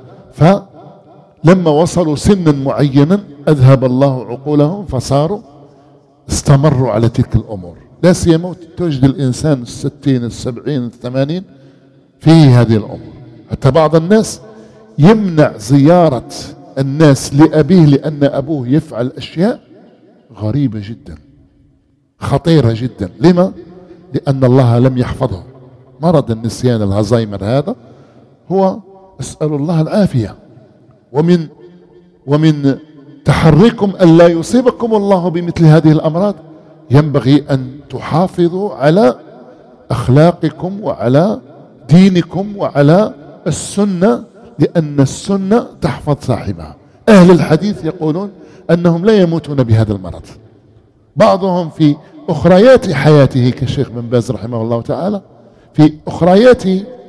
فلما وصلوا سنا معينا أذهب الله عقولهم فصاروا استمروا على تلك الأمور. لا سيما توجد الإنسان الستين السبعين الثمانين في هذه الأمور. حتى بعض الناس يمنع زيارة الناس لأبيه لأن أبوه يفعل أشياء غريبة جدا، خطيرة جدا. لما؟ لأن الله لم يحفظه. مرض النسيان الهزايمر هذا هو، أسأل الله العافية. ومن ومن تحريكم ألا يصيبكم الله بمثل هذه الأمراض ينبغي أن تحافظوا على أخلاقكم وعلى دينكم وعلى السنة، لأن السنة تحفظ صاحبها. أهل الحديث يقولون أنهم لا يموتون بهذا المرض. بعضهم في أخريات حياته كالشيخ بن باز رحمه الله تعالى، في أخريات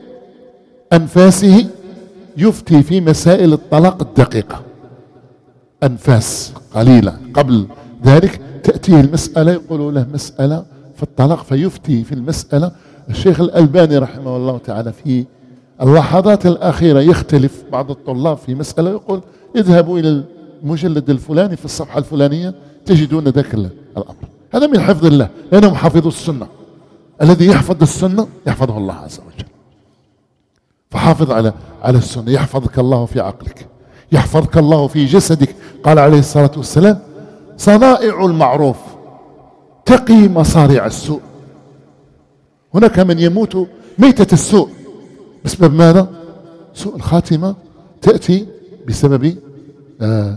أنفاسه يفتي في مسائل الطلاق الدقيقة، أنفاس قليلة. قبل ذلك تأتيه المسألة يقولوا له مسألة في الطلاق فيفتي في المسألة. الشيخ الألباني رحمه الله تعالى في اللحظات الأخيرة يختلف بعض الطلاب في مسألة، يقول اذهبوا إلى المجلد الفلاني في الصفحة الفلانية تجدون ذاك الأمر. هذا من حفظ الله، لأنهم حفظوا السنة. الذي يحفظ السنة يحفظه الله عز وجل. فحافظ على على السنة، يحفظك الله في عقلك، يحفظك الله في جسدك. قال عليه الصلاة والسلام صنائع المعروف تقي مصارع السوء. هناك من يموت ميتة السوء بسبب ماذا؟ سوء الخاتمة تأتي بسبب آه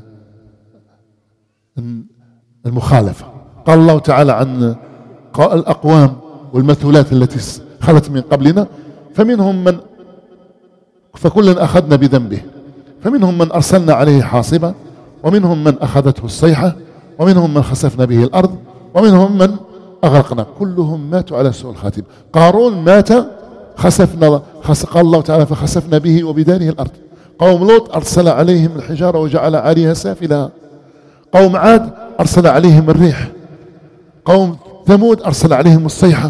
المخالفة. قال الله تعالى عن الأقوام والمثلات التي خلت من قبلنا فمنهم من فكلا أخذنا بذنبه، فمنهم من أرسلنا عليه حاصبا، ومنهم من أخذته الصيحة، ومنهم من خسفنا به الأرض، ومنهم من أغرقنا. كلهم ماتوا على سوء الخاتمة. قارون مات خسفنا، قال الله تعالى فخسفنا به وبداره الأرض. قوم لوط أرسل عليهم الحجارة وجعل عاليها سافلها. قوم عاد أرسل عليهم الريح. قوم ثمود أرسل عليهم الصيحة،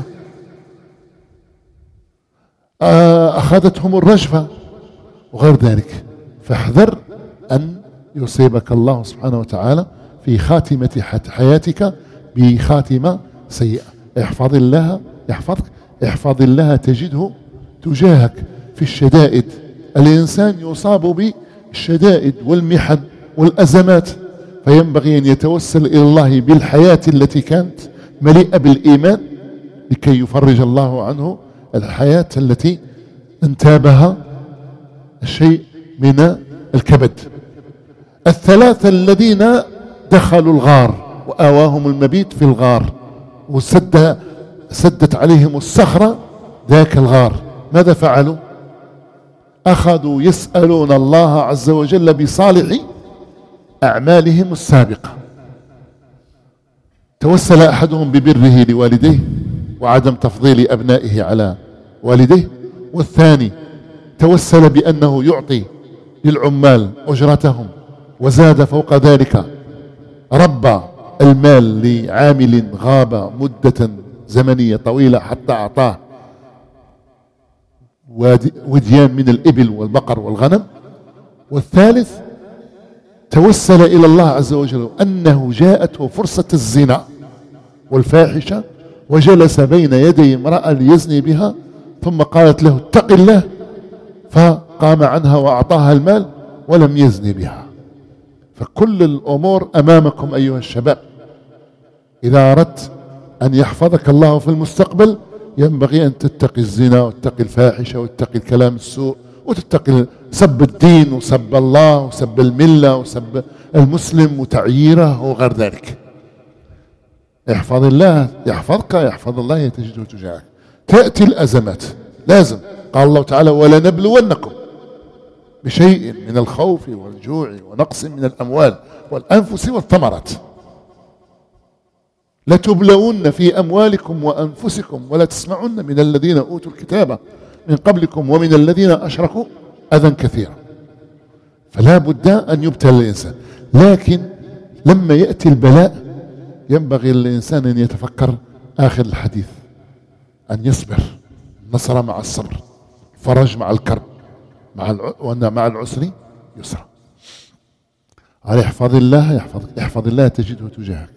أخذتهم الرجفة وغير ذلك. فاحذر أن يصيبك الله سبحانه وتعالى في خاتمة حياتك بخاتمة سيئة. احفظ الله يحفظك، احفظ الله تجده تجاهك في الشدائد. الإنسان يصاب بالشدائد والمحن والأزمات، فينبغي أن يتوسل إلى الله بالحياة التي كانت مليئة بالإيمان لكي يفرج الله عنه الحياة التي انتابها الشيء من الكبد. الثلاثة الذين دخلوا الغار وآواهم المبيت في الغار وسد سدت عليهم الصخرة ذاك الغار، ماذا فعلوا؟ أخذوا يسألون الله عز وجل بصالح أعمالهم السابقة. توسل أحدهم ببره لوالديه وعدم تفضيل أبنائه على والديه، والثاني توسل بأنه يعطي للعمال أجرتهم وزاد فوق ذلك، ربى المال لعامل غاب مدة زمنية طويلة حتى أعطاه وديان من الإبل والبقر والغنم. والثالث توسل إلى الله عز وجل أنه جاءته فرصة الزنا والفاحشة وجلس بين يدي امرأة ليزني بها، ثم قالت له اتق الله، فقام عنها وأعطاها المال ولم يزني بها. فكل الأمور أمامكم أيها الشباب. إذا أردت أن يحفظك الله في المستقبل ينبغي أن تتقي الزنا وتتقي الفاحشة وتتقي الكلام السوء وتتقي سب الدين وسب الله وسب الملة وسب المسلم وتعييره وغير ذلك. احفظ الله يحفظك، يحفظ الله تجده تجاهك. تأتي الأزمات لازم، قال الله تعالى ولنبلونكم بشيء من الخوف والجوع ونقص من الأموال والأنفس والثمرات. لتبلون في أموالكم وأنفسكم ولا تسمعن من الذين أوتوا الكتاب من قبلكم ومن الذين أشركوا أذى كثيرا. فلا بد أن يبتلى الإنسان، لكن لما يأتي البلاء ينبغي للإنسان أن يتفكر آخر الحديث، أن يصبر، النصر مع الصبر، فرج مع الكرب، مع الع... وأن مع العسر يسرا. على احفظ الله يحفظك، احفظ الله تجده تجاهك.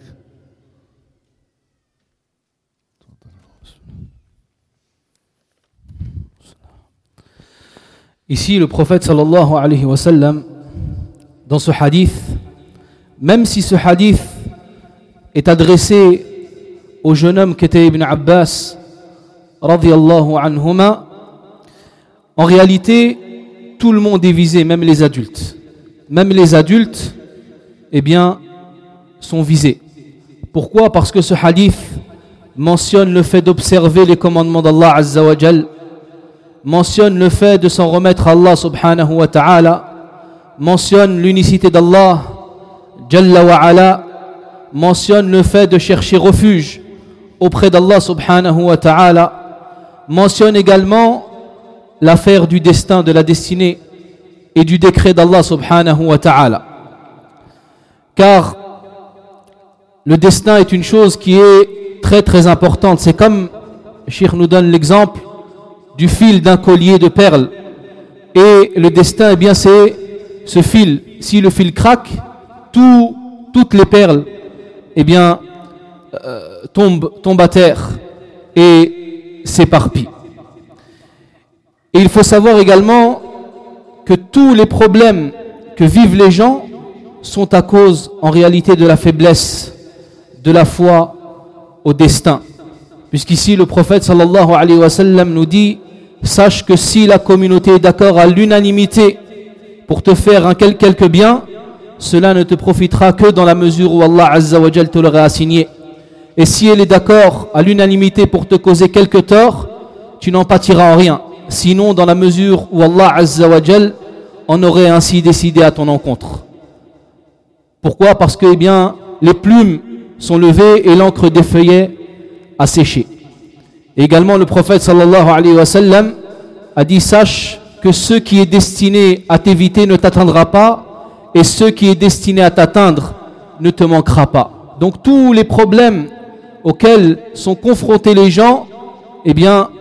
Ici, le prophète sallallahu alayhi wa sallam, dans ce hadith, même si ce hadith est adressé au jeune homme qui était Ibn Abbas, radiyallahu anhuma, en réalité, tout le monde est visé, même les adultes. Même les adultes, eh bien, sont visés. Pourquoi? Parce que ce hadith mentionne le fait d'observer les commandements d'Allah Azza wa Jal, mentionne le fait de s'en remettre à Allah subhanahu wa ta'ala, mentionne l'unicité d'Allah Jalla wa ala, mentionne le fait de chercher refuge auprès d'Allah subhanahu wa ta'ala, mentionne également l'affaire du destin, de la destinée et du décret d'Allah subhanahu wa ta'ala. Car le destin est une chose qui est très très importante. C'est comme, le Cheikh nous donne l'exemple du fil d'un collier de perles. Et le destin, eh bien, c'est ce fil. Si le fil craque, tout, toutes les perles, eh bien, euh, tombent, tombent à terre et s'éparpillent. Et il faut savoir également que tous les problèmes que vivent les gens sont à cause, en réalité, de la faiblesse de la foi au destin. Puisqu'ici, le prophète sallallahu alayhi wa sallam nous dit: sache que si la communauté est d'accord à l'unanimité pour te faire un quel, quelque bien, cela ne te profitera que dans la mesure où Allah Azza wa Jal te l'aurait assigné. Et si elle est d'accord à l'unanimité pour te causer quelque tort, tu n'en pâtiras en rien. Sinon, dans la mesure où Allah Azza wa Jal en aurait ainsi décidé à ton encontre. Pourquoi? Parce que, eh bien, les plumes sont levées et l'encre des feuillets a séché. Et également, le prophète sallallahu alayhi wa sallam a dit: sache que ce qui est destiné à t'éviter ne t'atteindra pas, et ce qui est destiné à t'atteindre ne te manquera pas. Donc tous les problèmes auxquels sont confrontés les gens, eh bien,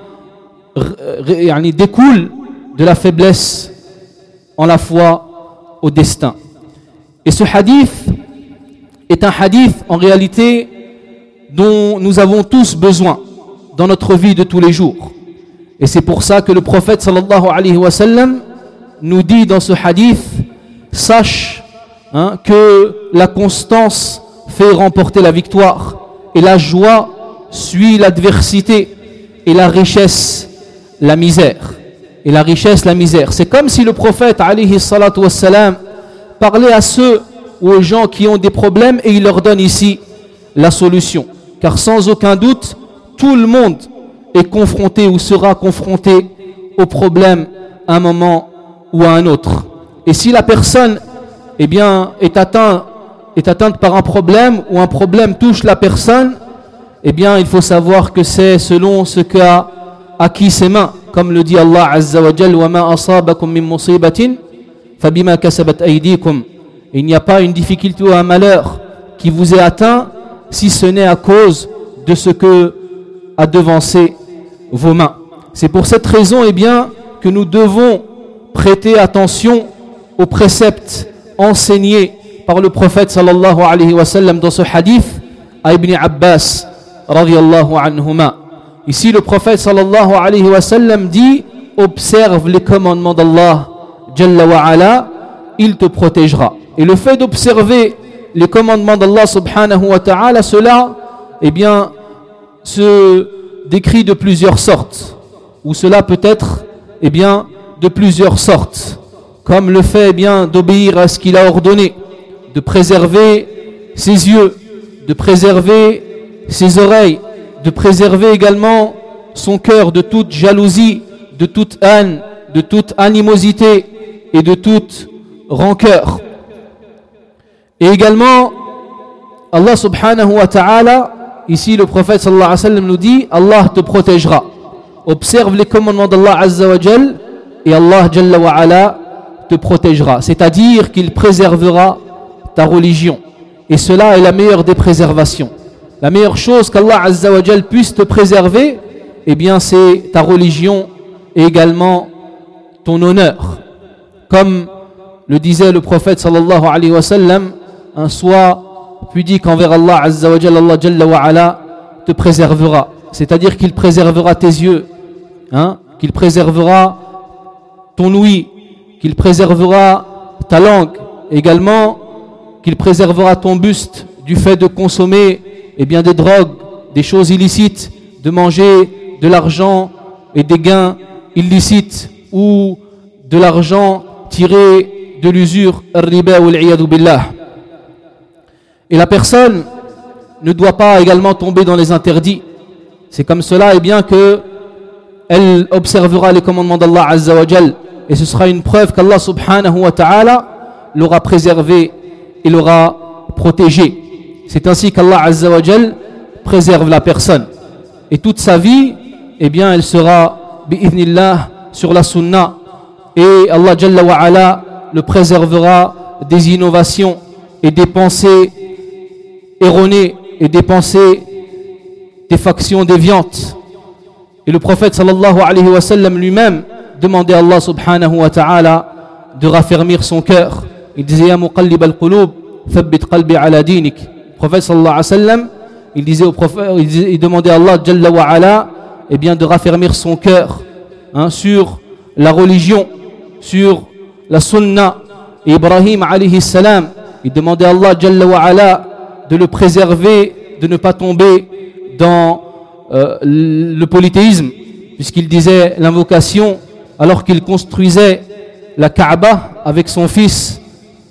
découlent de la faiblesse en la foi au destin. Et ce hadith est un hadith en réalité dont nous avons tous besoin dans notre vie de tous les jours. Et c'est pour ça que le prophète sallallahu alayhi wa sallam nous dit dans ce hadith: sache hein, que la constance fait remporter la victoire, et la joie suit l'adversité, et la richesse la misère. Et la richesse la misère. C'est comme si le prophète alayhi salatu wa salam parlait à ceux ou aux gens qui ont des problèmes, et il leur donne ici la solution. Car sans aucun doute, tout le monde est confronté ou sera confronté au problème à un moment ou à un autre. Et si la personne eh bien, est, atteint, est atteinte par un problème, ou un problème touche la personne, eh bien, il faut savoir que c'est selon ce qu'a acquis ses mains. Comme le dit Allah Azza wa Jal: wa ma asabakum min musibatin fabima kasabat aydikum. Il n'y a pas une difficulté ou un malheur qui vous est atteint si ce n'est à cause de ce que a devancé vos mains. C'est pour cette raison eh bien, que nous devons prêter attention aux préceptes enseignés par le prophète sallallahu alayhi wa sallam dans ce hadith à Ibn Abbas radiyallahu anhuma. Ici le prophète sallallahu alayhi wa sallam dit: observe les commandements d'Allah Jalla wa ala, il te protégera. Et le fait d'observer les commandements d'Allah subhanahu wa ta'ala, cela eh bien se décrit de plusieurs sortes, ou cela peut être eh bien de plusieurs sortes, comme le fait eh bien d'obéir à ce qu'il a ordonné, de préserver ses yeux, de préserver ses oreilles, de préserver également son cœur de toute jalousie, de toute haine, de toute animosité et de toute rancœur. Et également Allah subhanahu wa ta'ala, ici le prophète sallallahu alayhi wa sallam nous dit: Allah te protégera. Observe les commandements d'Allah azza wa jal et Allah jalla wa ala te protégera, c'est-à-dire qu'il préservera ta religion. Et cela est la meilleure des préservations. La meilleure chose qu'Allah azza wa jal puisse te préserver, eh bien c'est ta religion et également ton honneur. Comme le disait le prophète sallallahu alayhi wa sallam: un soi pudique envers Allah azza wa jal, Allah jalla wa ala te préservera, c'est-à-dire qu'il préservera tes yeux, hein, qu'il préservera ton ouïe, qu'il préservera ta langue, également qu'il préservera ton buste du fait de consommer eh bien, des drogues, des choses illicites, de manger de l'argent et des gains illicites ou de l'argent tiré de l'usure, ar-riba wal iyadu billah. Et la personne ne doit pas également tomber dans les interdits. C'est comme cela eh bien, que elle observera les commandements d'Allah azza wa jal, et ce sera une preuve qu'Allah subhanahu wa ta'ala l'aura préservé et l'aura protégé. C'est ainsi qu'Allah azza wa jal préserve la personne. Et toute sa vie, eh bien, elle sera bi'idhnillah sur la sunna. Et Allah jalla wa ala le préservera des innovations et des pensées erronées et des pensées des factions déviantes. Et le prophète sallallahu alayhi wa sallam lui-même demandait à Allah subhanahu wa ta'ala de raffermir son cœur. Il disait: Ya muqallib al-qulub, thabbit qalbi ala dinik. Le prophète sallallahu alayhi wa sallam, il disait au prophète, il, disait, il demandait à Allah jalla wa ala eh bien, de raffermir son cœur hein, sur la religion, sur la sunna. Et Ibrahim alayhi salam, il demandait à Allah jalla wa ala de le préserver, de ne pas tomber dans euh, le polythéisme, puisqu'il disait l'invocation alors qu'il construisait la Kaaba avec son fils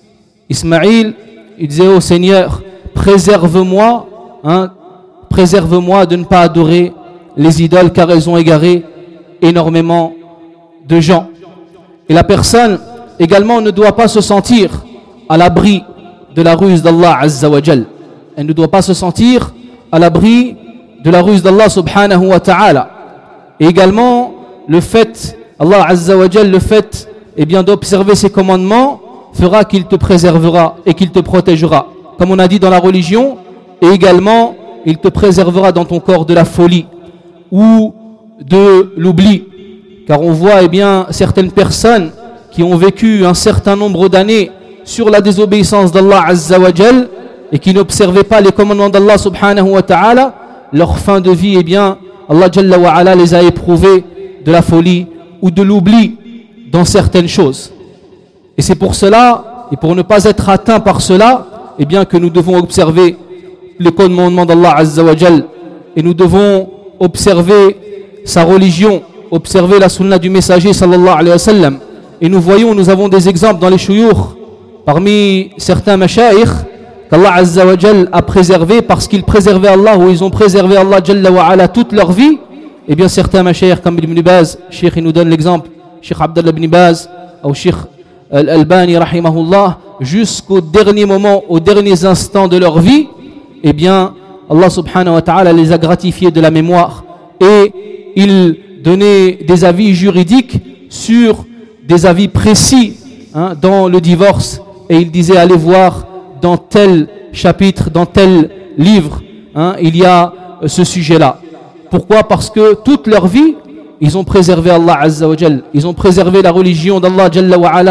Ismaïl. Il disait: ô Seigneur, préserve-moi, hein, préserve-moi de ne pas adorer les idoles, car elles ont égaré énormément de gens. Et la personne également ne doit pas se sentir à l'abri de la ruse d'Allah azza wa jal. Elle ne doit pas se sentir à l'abri de la ruse d'Allah subhanahu wa ta'ala. Et également le fait, Allah azza wa jal, le fait eh bien, d'observer ses commandements fera qu'il te préservera et qu'il te protégera, comme on a dit dans la religion. Et également il te préservera dans ton corps de la folie ou de l'oubli, car on voit eh bien, certaines personnes qui ont vécu un certain nombre d'années sur la désobéissance d'Allah azza wa jal et qui n'observaient pas les commandements d'Allah subhanahu wa ta'ala. Leur fin de vie, eh bien, Allah jalla wa ala les a éprouvés de la folie ou de l'oubli dans certaines choses. Et c'est pour cela, et pour ne pas être atteint par cela, eh bien, que nous devons observer les commandements d'Allah azza wa jal, et nous devons observer sa religion, observer la sunna du messager sallallahu alayhi wa sallam. Et nous voyons, nous avons des exemples dans les shuyukh, parmi certains mashayikh qu'Allah azza wa jal a préservé parce qu'ils préservaient Allah, ou ils ont préservé Allah jalla wa ala toute leur vie. Et bien certains mashayikh comme Ibn Baz, Cheikh il nous donne l'exemple, Cheikh Abdallah ibn Baz ou Cheikh Al-Albani rahimahullah, jusqu'au dernier moment, aux derniers instants de leur vie, et bien Allah subhanahu wa ta'ala les a gratifiés de la mémoire, et il donnait des avis juridiques sur des avis précis hein, dans le divorce, et il disait: allez voir dans tel chapitre, dans tel livre, hein, il y a ce sujet-là. Pourquoi? Parce que toute leur vie, ils ont préservé Allah azza wa jal, ils ont préservé la religion d'Allah jalla wa ala,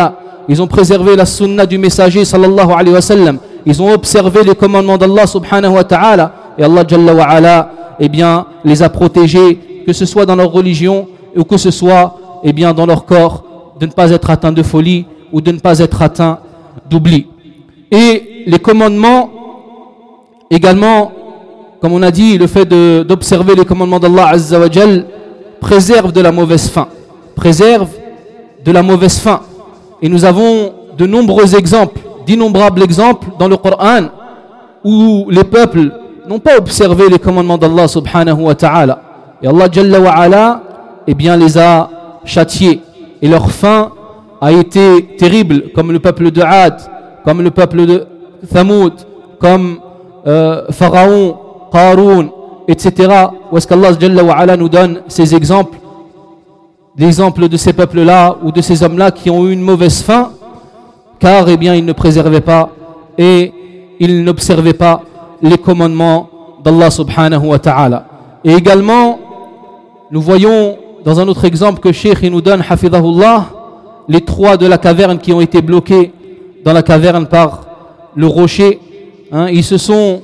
ils ont préservé la sunna du messager sallallahu alayhi wa sallam, ils ont observé les commandements d'Allah subhanahu wa ta'ala, et Allah jalla wa ala, eh bien, les a protégés, que ce soit dans leur religion ou que ce soit, eh bien, dans leur corps, de ne pas être atteint de folie ou de ne pas être atteint d'oubli. Et les commandements également, comme on a dit, le fait de, d'observer les commandements d'Allah Azza wa Jal préserve de la mauvaise fin, préserve de la mauvaise fin. Et nous avons de nombreux exemples, d'innombrables exemples dans le Coran où les peuples n'ont pas observé les commandements d'Allah subhanahu wa ta'ala. Et Allah Jalla wa ala, eh bien, les a châtiés. Et leur fin a été terrible, comme le peuple de Ad, comme le peuple de Thamoud, comme euh, Pharaon, Qaroun, et cetera. Où est-ce qu'Allah Jalla wa ala nous donne ces exemples, l'exemple de ces peuples-là ou de ces hommes-là qui ont eu une mauvaise fin, car eh bien, ils ne préservaient pas et ils n'observaient pas les commandements d'Allah subhanahu wa ta'ala. Et également, nous voyons dans un autre exemple que Cheikh nous donne, hafidhahullah, les trois de la caverne qui ont été bloqués dans la caverne par le rocher. Hein, ils se sont,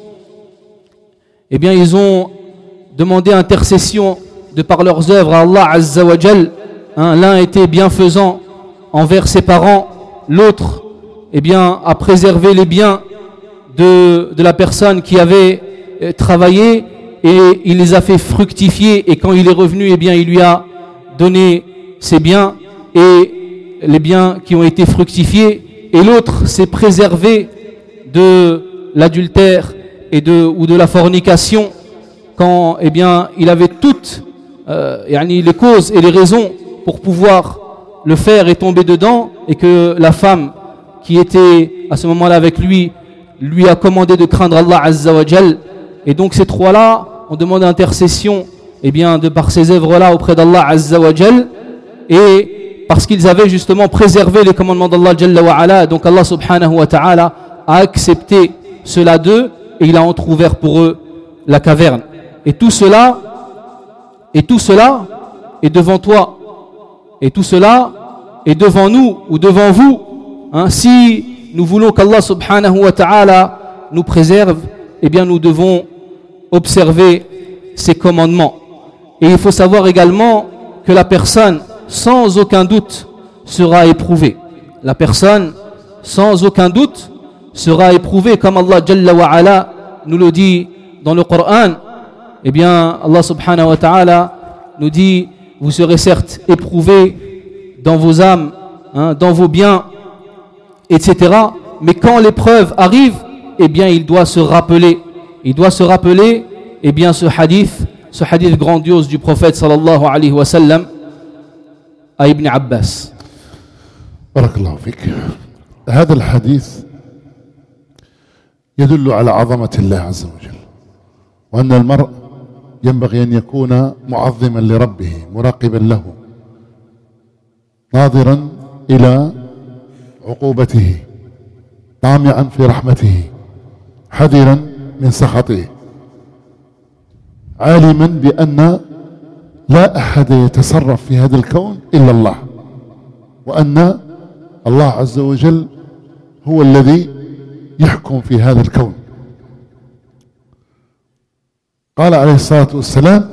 eh bien, ils ont demandé intercession de par leurs œuvres à Allah Azza wa Jal. Hein, l'un était bienfaisant envers ses parents, l'autre, eh bien, a préservé les biens de, de la personne qui avait euh, travaillé, et il les a fait fructifier, et quand il est revenu, eh bien, il lui a donné ses biens et les biens qui ont été fructifiés, et l'autre s'est préservé de l'adultère et de, ou de la fornication quand eh bien, il avait toutes euh, les causes et les raisons pour pouvoir le faire et tomber dedans, et que la femme qui était à ce moment-là avec lui lui a commandé de craindre Allah Azza wa Jal. Et donc ces trois-là ont demandé intercession eh bien, de par ces œuvres-là auprès d'Allah Azza wa Jal, et parce qu'ils avaient justement préservé les commandements d'Allah Jalla wa ala, donc Allah subhanahu wa ta'ala a accepté cela d'eux, et il a entrouvert pour eux la caverne. Et tout cela, et tout cela est devant toi, et tout cela est devant nous ou devant vous. Hein, si nous voulons qu'Allah subhanahu wa ta'ala nous préserve, eh bien nous devons observer ses commandements. Et il faut savoir également que la personne, sans aucun doute, sera éprouvée. La personne, sans aucun doute, sera éprouvée, comme Allah Jalla wa ala nous le dit dans le Coran. Eh bien, Allah subhanahu wa ta'ala nous dit: vous serez certes éprouvés dans vos âmes, hein, dans vos biens, et cetera. Mais quand l'épreuve arrive, eh bien, il doit se rappeler. Il doit se rappeler, eh bien, ce hadith, ce hadith grandiose du prophète sallallahu alayhi wa sallam à Ibn Abbas. بارك الله فيك. هذا الحديث يدل على عظمة الله عز وجل، وأن المرء ينبغي أن يكون معظما لربه، مراقبا له، ناظرا إلى عقوبته، طامعا في رحمته، حذرا من سخطه، عالما بأن لا أحد يتصرف في هذا الكون إلا الله، وأن الله عز وجل هو الذي يحكم في هذا الكون. قال عليه الصلاة والسلام: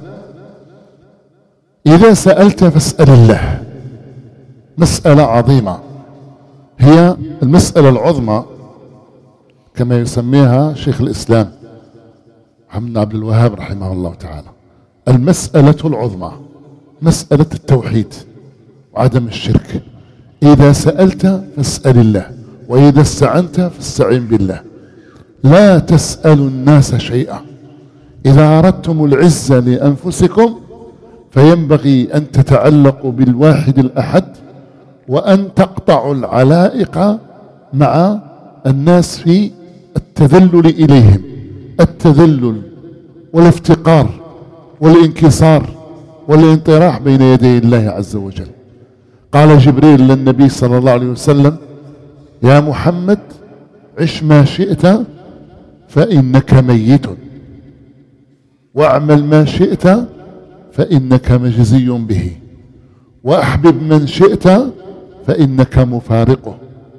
إذا سألت فاسأل الله. مسألة عظيمة، هي المسألة العظمى كما يسميها شيخ الإسلام محمد بن عبد الوهاب رحمه الله تعالى. المسألة العظمى مسألة التوحيد وعدم الشرك. إذا سألت فاسأل الله، وإذا استعنت فاستعن بالله. لا تسألوا الناس شيئا. إذا أردتم العزة لأنفسكم فينبغي أن تتعلقوا بالواحد الأحد، وأن تقطعوا العلائق مع الناس في التذلل إليهم، التذلل والافتقار والانكسار والانطراح بين يدي الله عز وجل. قال جبريل للنبي صلى الله عليه وسلم: يا محمد عش ما شئت فإنك ميت، واعمل ما شئت فإنك مجزي به، وأحبب من شئت فإنك مفارقه،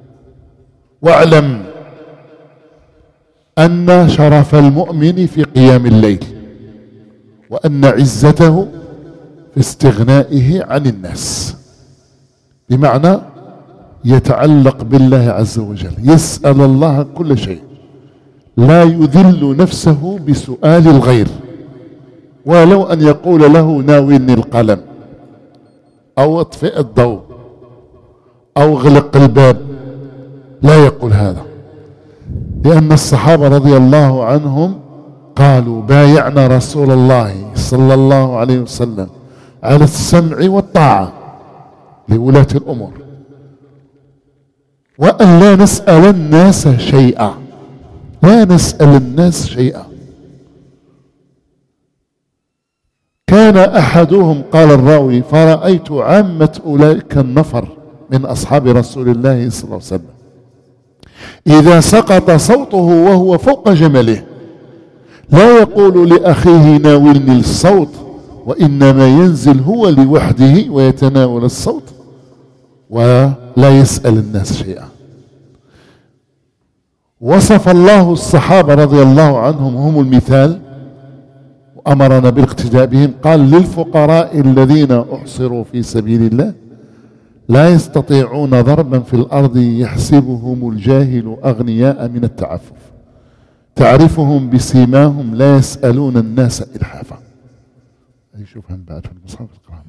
واعلم أن شرف المؤمن في قيام الليل، وأن عزته في استغنائه عن الناس، بمعنى يتعلق بالله عز وجل، يسأل الله كل شيء، لا يذل نفسه بسؤال الغير، ولو أن يقول له ناولني القلم أو اطفئ الضوء أو اغلق الباب، لا يقول هذا، لأن الصحابة رضي الله عنهم قالوا بايعنا رسول الله صلى الله عليه وسلم على السمع والطاعة لولاة الأمور، وأن لا نسأل الناس شيئا، لا نسأل الناس شيئا. كان أحدهم قال الراوي فرأيت عامة أولئك النفر من أصحاب رسول الله صلى الله عليه وسلم إذا سقط صوته وهو فوق جمله لا يقول لأخيه ناولني الصوت، وإنما ينزل هو لوحده ويتناول الصوت ولا يسأل الناس شيئا. وصف الله الصحابة رضي الله عنهم هم المثال، وأمرنا بالاقتداء بهم، قال للفقراء الذين أحصروا في سبيل الله لا يستطيعون ضربا في الأرض يحسبهم الجاهل أغنياء من التعفف، تعرفهم بسيماهم لا يسألون الناس إلحافا. شوف هم بعد في المصحف القرآن.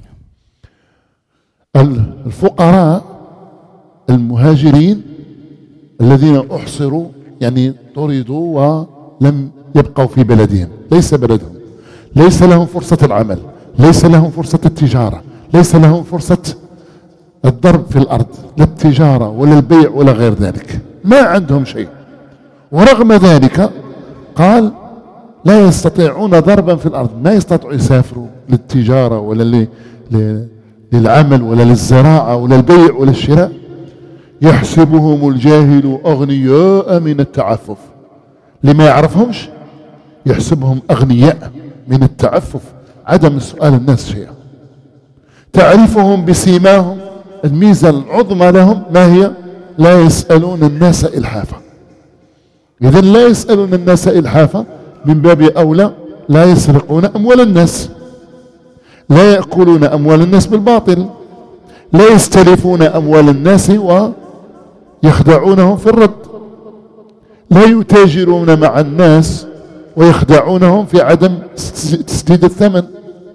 الفقراء المهاجرين الذين أحصروا يعني طردوا ولم يبقوا في بلدهم، ليس بلدهم، ليس لهم فرصة العمل، ليس لهم فرصة التجارة، ليس لهم فرصة الضرب في الأرض، لا التجارة ولا البيع ولا غير ذلك، ما عندهم شيء، ورغم ذلك قال لا يستطيعون ضربا في الأرض، ما يستطيعوا يسافروا للتجارة ولا للعمل ولا للزراعة ولا البيع ولا الشراء. يحسبهم الجاهل أغنياء من التعفف، لما يعرفهمش يحسبهم أغنياء من التعفف، عدم سؤال الناس شيئا. تعرفهم بسيماهم، الميزة العظمى لهم ما هي؟ لا يسألون الناس إلحافا. إذا لا يسألون الناس إلحافا، من باب أولى لا يسرقون أموال الناس، لا يأكلون أموال الناس بالباطل، لا يستلفون أموال الناس ويخدعونهم في الرد، لا يتاجرون مع الناس ويخدعونهم في عدم تسديد الثمن.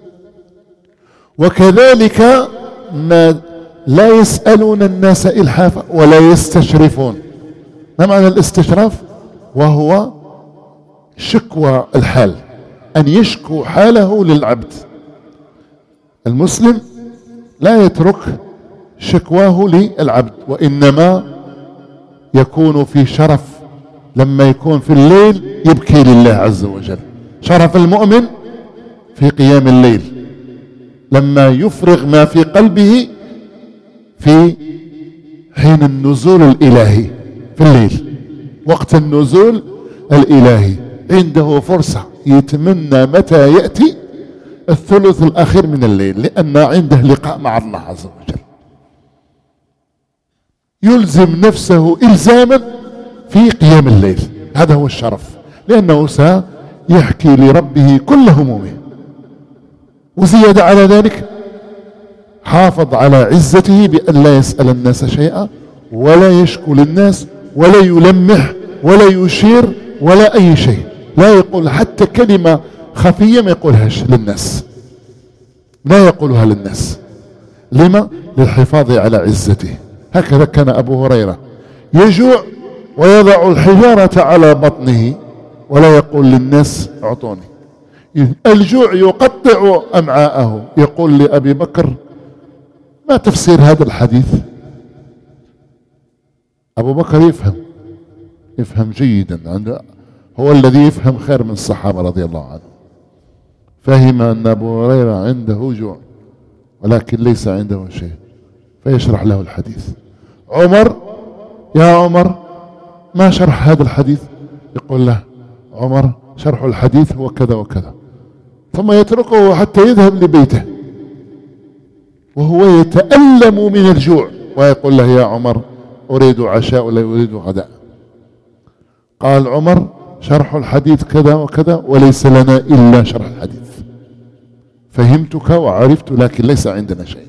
وكذلك ما لا يسألون الناس إلحافا ولا يستشرفون. ما معنى الاستشراف؟ وهو شكوى الحال، أن يشكو حاله للعبد. المسلم لا يترك شكواه للعبد، وإنما يكون في شرف لما يكون في الليل يبكي لله عز وجل. شرف المؤمن في قيام الليل لما يفرغ ما في قلبه في حين النزول الإلهي في الليل، وقت النزول الإلهي عنده فرصة يتمنى متى يأتي الثلث الأخير من الليل، لأن عنده لقاء مع الله عز وجل. يلزم نفسه إلزاما في قيام الليل، هذا هو الشرف، لأنه سيحكي لربه كل همومه. وزيادة على ذلك حافظ على عزته بأن لا يسأل الناس شيئا ولا يشكو للناس ولا يلمح ولا يشير ولا أي شيء، لا يقول حتى كلمة خفية ما يقولهاش للناس، لا يقولها للناس. لما؟ للحفاظ على عزته. هكذا كان أبو هريرة يجوع ويضع الحجارة على بطنه ولا يقول للناس اعطوني. الجوع يقطع أمعاءه. يقول لأبي بكر ما تفسير هذا الحديث؟ أبو بكر يفهم يفهم جيدا، هو الذي يفهم خير من الصحابة رضي الله عنهم. فهم أن أبو هريرة عنده جوع ولكن ليس عنده شيء، فيشرح له الحديث. عمر يا عمر ما شرح هذا الحديث؟ يقول له عمر شرح الحديث هو كذا وكذا، ثم يتركه حتى يذهب لبيته وهو يتألم من الجوع ويقول له يا عمر أريد عشاء ولا أريد غداء. قال عمر شرح الحديث كذا وكذا وليس لنا إلا شرح الحديث، فهمتك وعرفت لكن ليس عندنا شيء.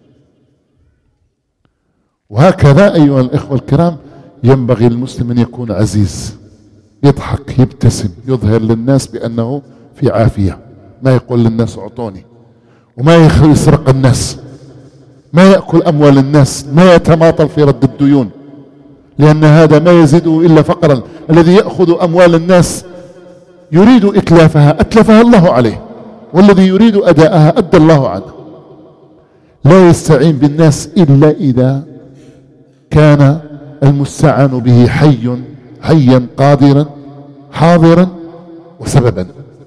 وهكذا أيها الإخوة الكرام ينبغي المسلم أن يكون عزيز، يضحك يبتسم يظهر للناس بأنه في عافية، ما يقول للناس اعطوني، وما يسرق الناس، ما يأكل أموال الناس، ما يتماطل في رد الديون، لأن هذا ما يزيده إلا فقرا. الذي يأخذ أموال الناس يريد إتلافها أتلفها الله عليه، والذي يريد أداءها أدى الله عنه. لا يستعين بالناس إلا إذا كان المستعان به حي حيا قادرا حاضرا وسببا.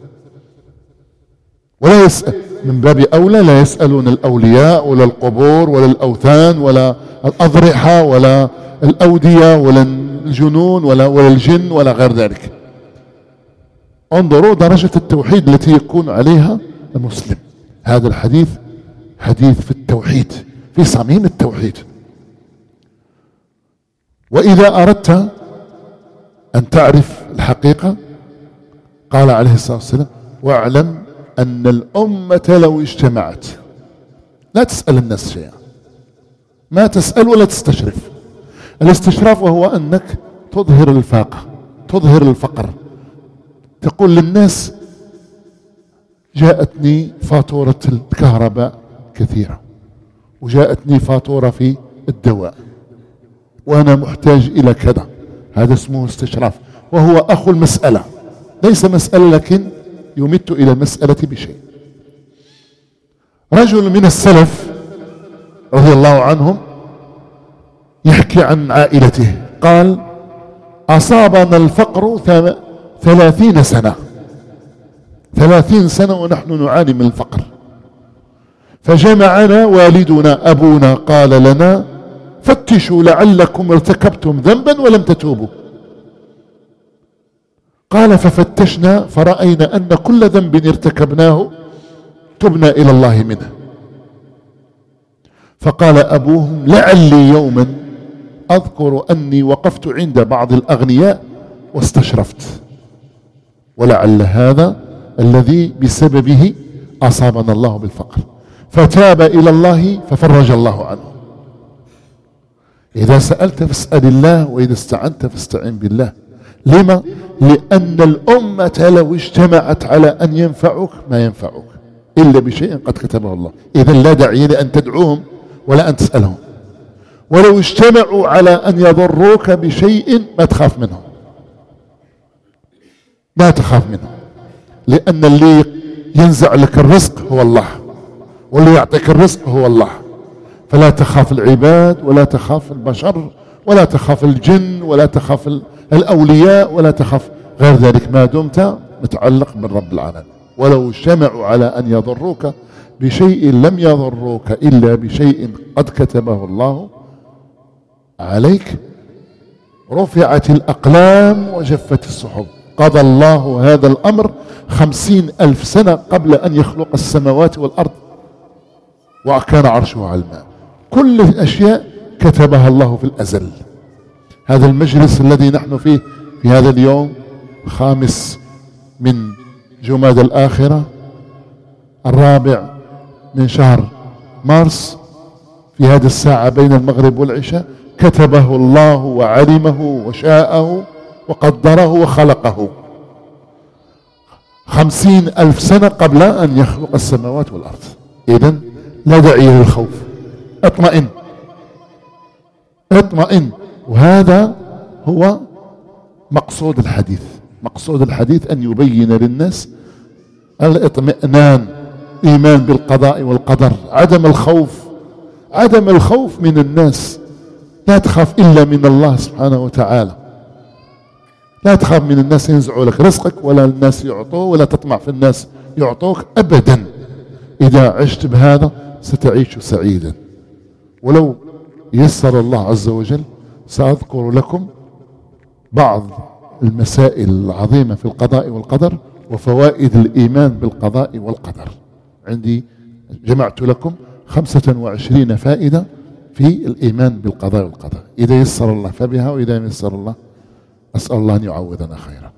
ولا يسأل، من باب أولى لا يسألون الأولياء ولا القبور ولا الأوثان ولا الأضرحة ولا الأودية ولا الجنون ولا, ولا الجن ولا غير ذلك. انظروا درجة التوحيد التي يكون عليها المسلم. هذا الحديث حديث في التوحيد، في صميم التوحيد. وإذا أردت أن تعرف الحقيقة قال عليه الصلاة والسلام واعلم أن الأمة لو اجتمعت، لا تسأل الناس شيئا، ما تسأل ولا تستشرف. الاستشراف وهو أنك تظهر الفاقة، تظهر الفقر، تقول للناس جاءتني فاتورة الكهرباء كثيرة، وجاءتني فاتورة في الدواء، وأنا محتاج إلى كذا. هذا اسمه استشراف، وهو أخو المسألة، ليس مسألة لكن يمت إلى المسألة بشيء. رجل من السلف رضي الله عنهم يحكي عن عائلته، قال أصابنا الفقر ثلاثين سنة، ثلاثين سنة ونحن نعاني من الفقر، فجمعنا والدنا أبونا قال لنا فتشوا لعلكم ارتكبتم ذنبا ولم تتوبوا. قال ففتشنا فرأينا أن كل ذنب ارتكبناه تبنا إلى الله منه. فقال أبوهم لعلي يوما أذكر أني وقفت عند بعض الأغنياء واستشرفت، ولعل هذا الذي بسببه أصابنا الله بالفقر، فتاب إلى الله ففرج الله عنه. إذا سألت فاسأل الله، وإذا استعنت فاستعن بالله. لما؟ لأن الأمة لو اجتمعت على أن ينفعوك ما ينفعوك إلا بشيء قد كتبه الله. إذا لا داعي لأن تدعوهم ولا أن تسألهم. ولو اجتمعوا على أن يضروك بشيء ما تخاف منهم، لا تخاف منهم، لأن اللي ينزع لك الرزق هو الله، واللي يعطيك الرزق هو الله. فلا تخاف العباد ولا تخاف البشر ولا تخاف الجن ولا تخاف الأولياء ولا تخاف غير ذلك، ما دمت متعلق بالرب العالمين. ولو اجتمعوا على أن يضروك بشيء لم يضروك إلا بشيء قد كتبه الله عليك، رفعت الأقلام وجفت السحب. قضى الله هذا الأمر خمسين ألف سنة قبل أن يخلق السماوات والأرض، وكان عرشه على الماء. كل الأشياء كتبها الله في الأزل. هذا المجلس الذي نحن فيه في هذا اليوم الخامس من جماد الآخرة الرابع من شهر مارس، في هذه الساعة بين المغرب والعشاء، كتبه الله وعلمه وشاءه وقدره وخلقه خمسين ألف سنة قبل أن يخلق السماوات والأرض. إذن لا داعي للخوف، اطمئن اطمئن. وهذا هو مقصود الحديث. مقصود الحديث أن يبين للناس الاطمئنان، إيمان بالقضاء والقدر، عدم الخوف، عدم الخوف من الناس. لا تخاف إلا من الله سبحانه وتعالى. لا تخاف من الناس ينزعوا لك رزقك، ولا الناس يعطوه، ولا تطمع في الناس يعطوك أبدا. إذا عشت بهذا ستعيش سعيدا. ولو يسر الله عز وجل سأذكر لكم بعض المسائل العظيمة في القضاء والقدر وفوائد الإيمان بالقضاء والقدر. عندي جمعت لكم خمسة وعشرين فائدة في الإيمان بالقضاء والقدر، إذا يسر الله فبها، وإذا يسر الله أسأل الله أن يعوضنا خيرا.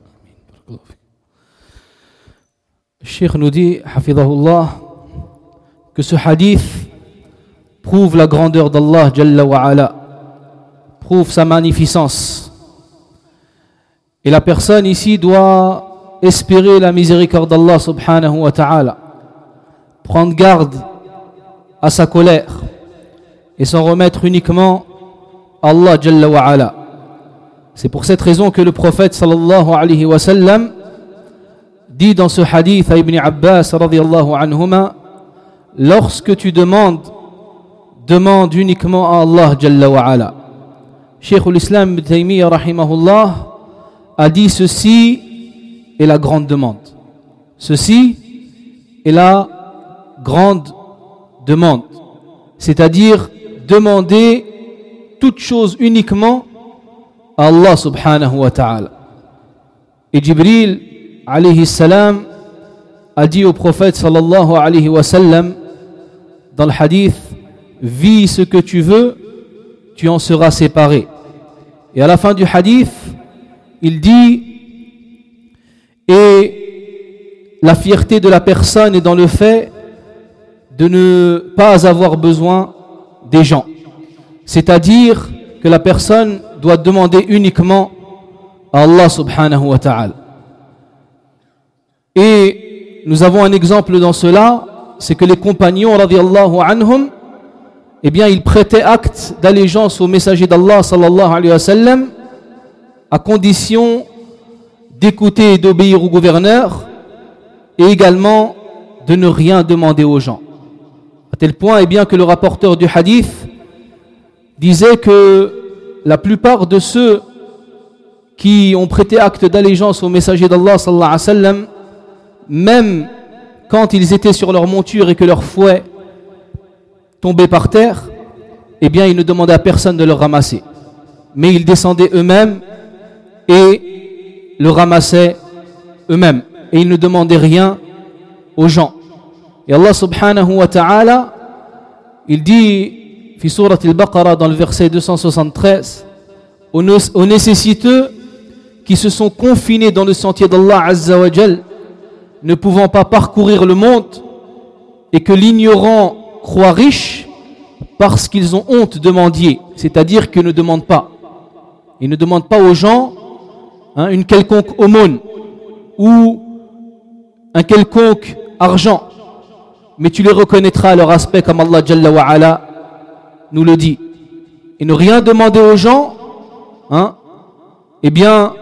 Le Cheikh nous dit, hafidhahullah, que ce hadith prouve la grandeur d'Allah Jalla wa Ala, prouve sa magnificence. Et la personne ici doit espérer la miséricorde d'Allah subhanahu wa ta'ala, prendre garde à sa colère et s'en remettre uniquement à Allah Jalla wa Ala. C'est pour cette raison que le prophète sallallahu alayhi wa sallam dit dans ce hadith à Ibn Abbas radiyallahu anhuma, lorsque tu demandes, demande uniquement à Allah Jalla wa Ala. Cheikh l'Islam Ibn Taymiyyah rahimahullah a dit ceci est la grande demande. Ceci est la grande demande. C'est-à-dire demander toute chose uniquement à Allah subhanahu wa ta'ala. Et Jibril alayhi salam a dit au prophète sallallahu alayhi wa sallam dans le hadith, vis ce que tu veux, tu en seras séparé. Et à la fin du hadith, il dit, et la fierté de la personne est dans le fait de ne pas avoir besoin des gens. C'est-à-dire que la personne doit demander uniquement à Allah subhanahu wa ta'ala. Et nous avons un exemple dans cela, c'est que les compagnons radiyallahu anhum, eh bien ils prêtaient acte d'allégeance au messager d'Allah sallallahu alayhi wa sallam à condition d'écouter et d'obéir au gouverneur et également de ne rien demander aux gens. À tel point eh bien, que le rapporteur du hadith disait que la plupart de ceux qui ont prêté acte d'allégeance au messager d'Allah sallallahu alayhi wa sallam, même quand ils étaient sur leur monture et que leur fouet tombait par terre, eh bien ils ne demandaient à personne de le ramasser. Mais ils descendaient eux-mêmes et le ramassaient eux-mêmes. Et ils ne demandaient rien aux gens. Et Allah subhanahu wa ta'ala, il dit, fi surat al-Baqarah dans le verset deux cent soixante-treize, aux, aux nécessiteux qui se sont confinés dans le sentier d'Allah azza wa jal, ne pouvant pas parcourir le monde, et que l'ignorant croit riche parce qu'ils ont honte de mendier, c'est-à-dire qu'ils ne demandent pas. Ils ne demandent pas aux gens hein, une quelconque aumône ou un quelconque argent, mais tu les reconnaîtras à leur aspect comme Allah Jalla wa Ala nous le dit. Et ne rien demander aux gens, hein, eh bien,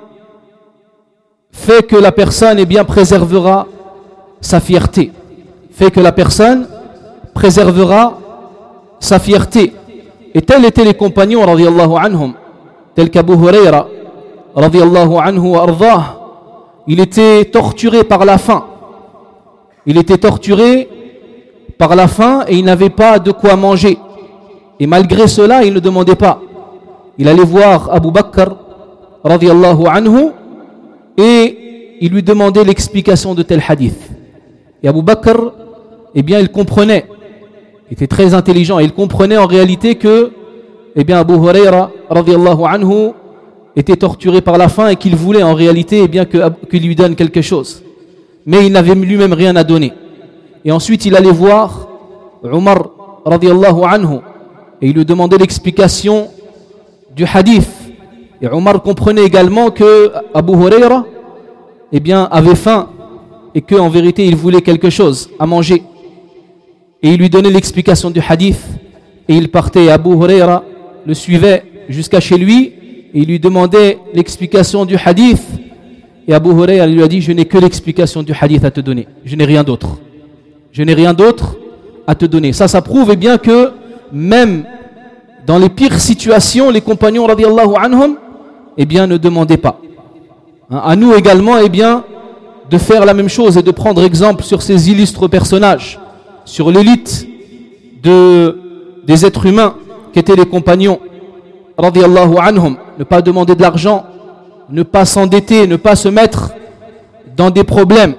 fait que la personne eh bien, préservera sa fierté. Fait que la personne préservera sa fierté. Et tels étaient les compagnons, radiyallahu anhum, tels qu'Abu Hurayra, radiyallahu anhu wa ardah, il était torturé par la faim. Il était torturé par la faim et il n'avait pas de quoi manger. Et malgré cela, il ne demandait pas. Il allait voir Abu Bakr, radiyallahu anhu, et il lui demandait l'explication de tel hadith. Et Abu Bakr, eh bien, il comprenait. Il était très intelligent et il comprenait en réalité que, eh bien, Abu Hurayra, radiyallahu anhu, était torturé par la faim et qu'il voulait en réalité, eh bien, que, qu'il lui donne quelque chose. Mais il n'avait lui-même rien à donner. Et ensuite, il allait voir Omar, radiyallahu anhu, et il lui demandait l'explication du hadith. Et Omar comprenait également que Abu Hurayra, eh bien, avait faim et qu'en vérité, il voulait quelque chose à manger. Et il lui donnait l'explication du hadith et il partait. Abu Hurayra le suivait jusqu'à chez lui et il lui demandait l'explication du hadith. Et Abu Hurayra lui a dit, je n'ai que l'explication du hadith à te donner. Je n'ai rien d'autre. Je n'ai rien d'autre à te donner. Ça, ça prouve eh bien que même dans les pires situations, les compagnons radiyallahu anhum, eh bien, ne demandaient pas. Hein, à nous également, eh bien, de faire la même chose et de prendre exemple sur ces illustres personnages, sur l'élite de, des êtres humains qui étaient les compagnons radiyallahu anhum. Ne pas demander de l'argent, ne pas s'endetter, ne pas se mettre dans des problèmes.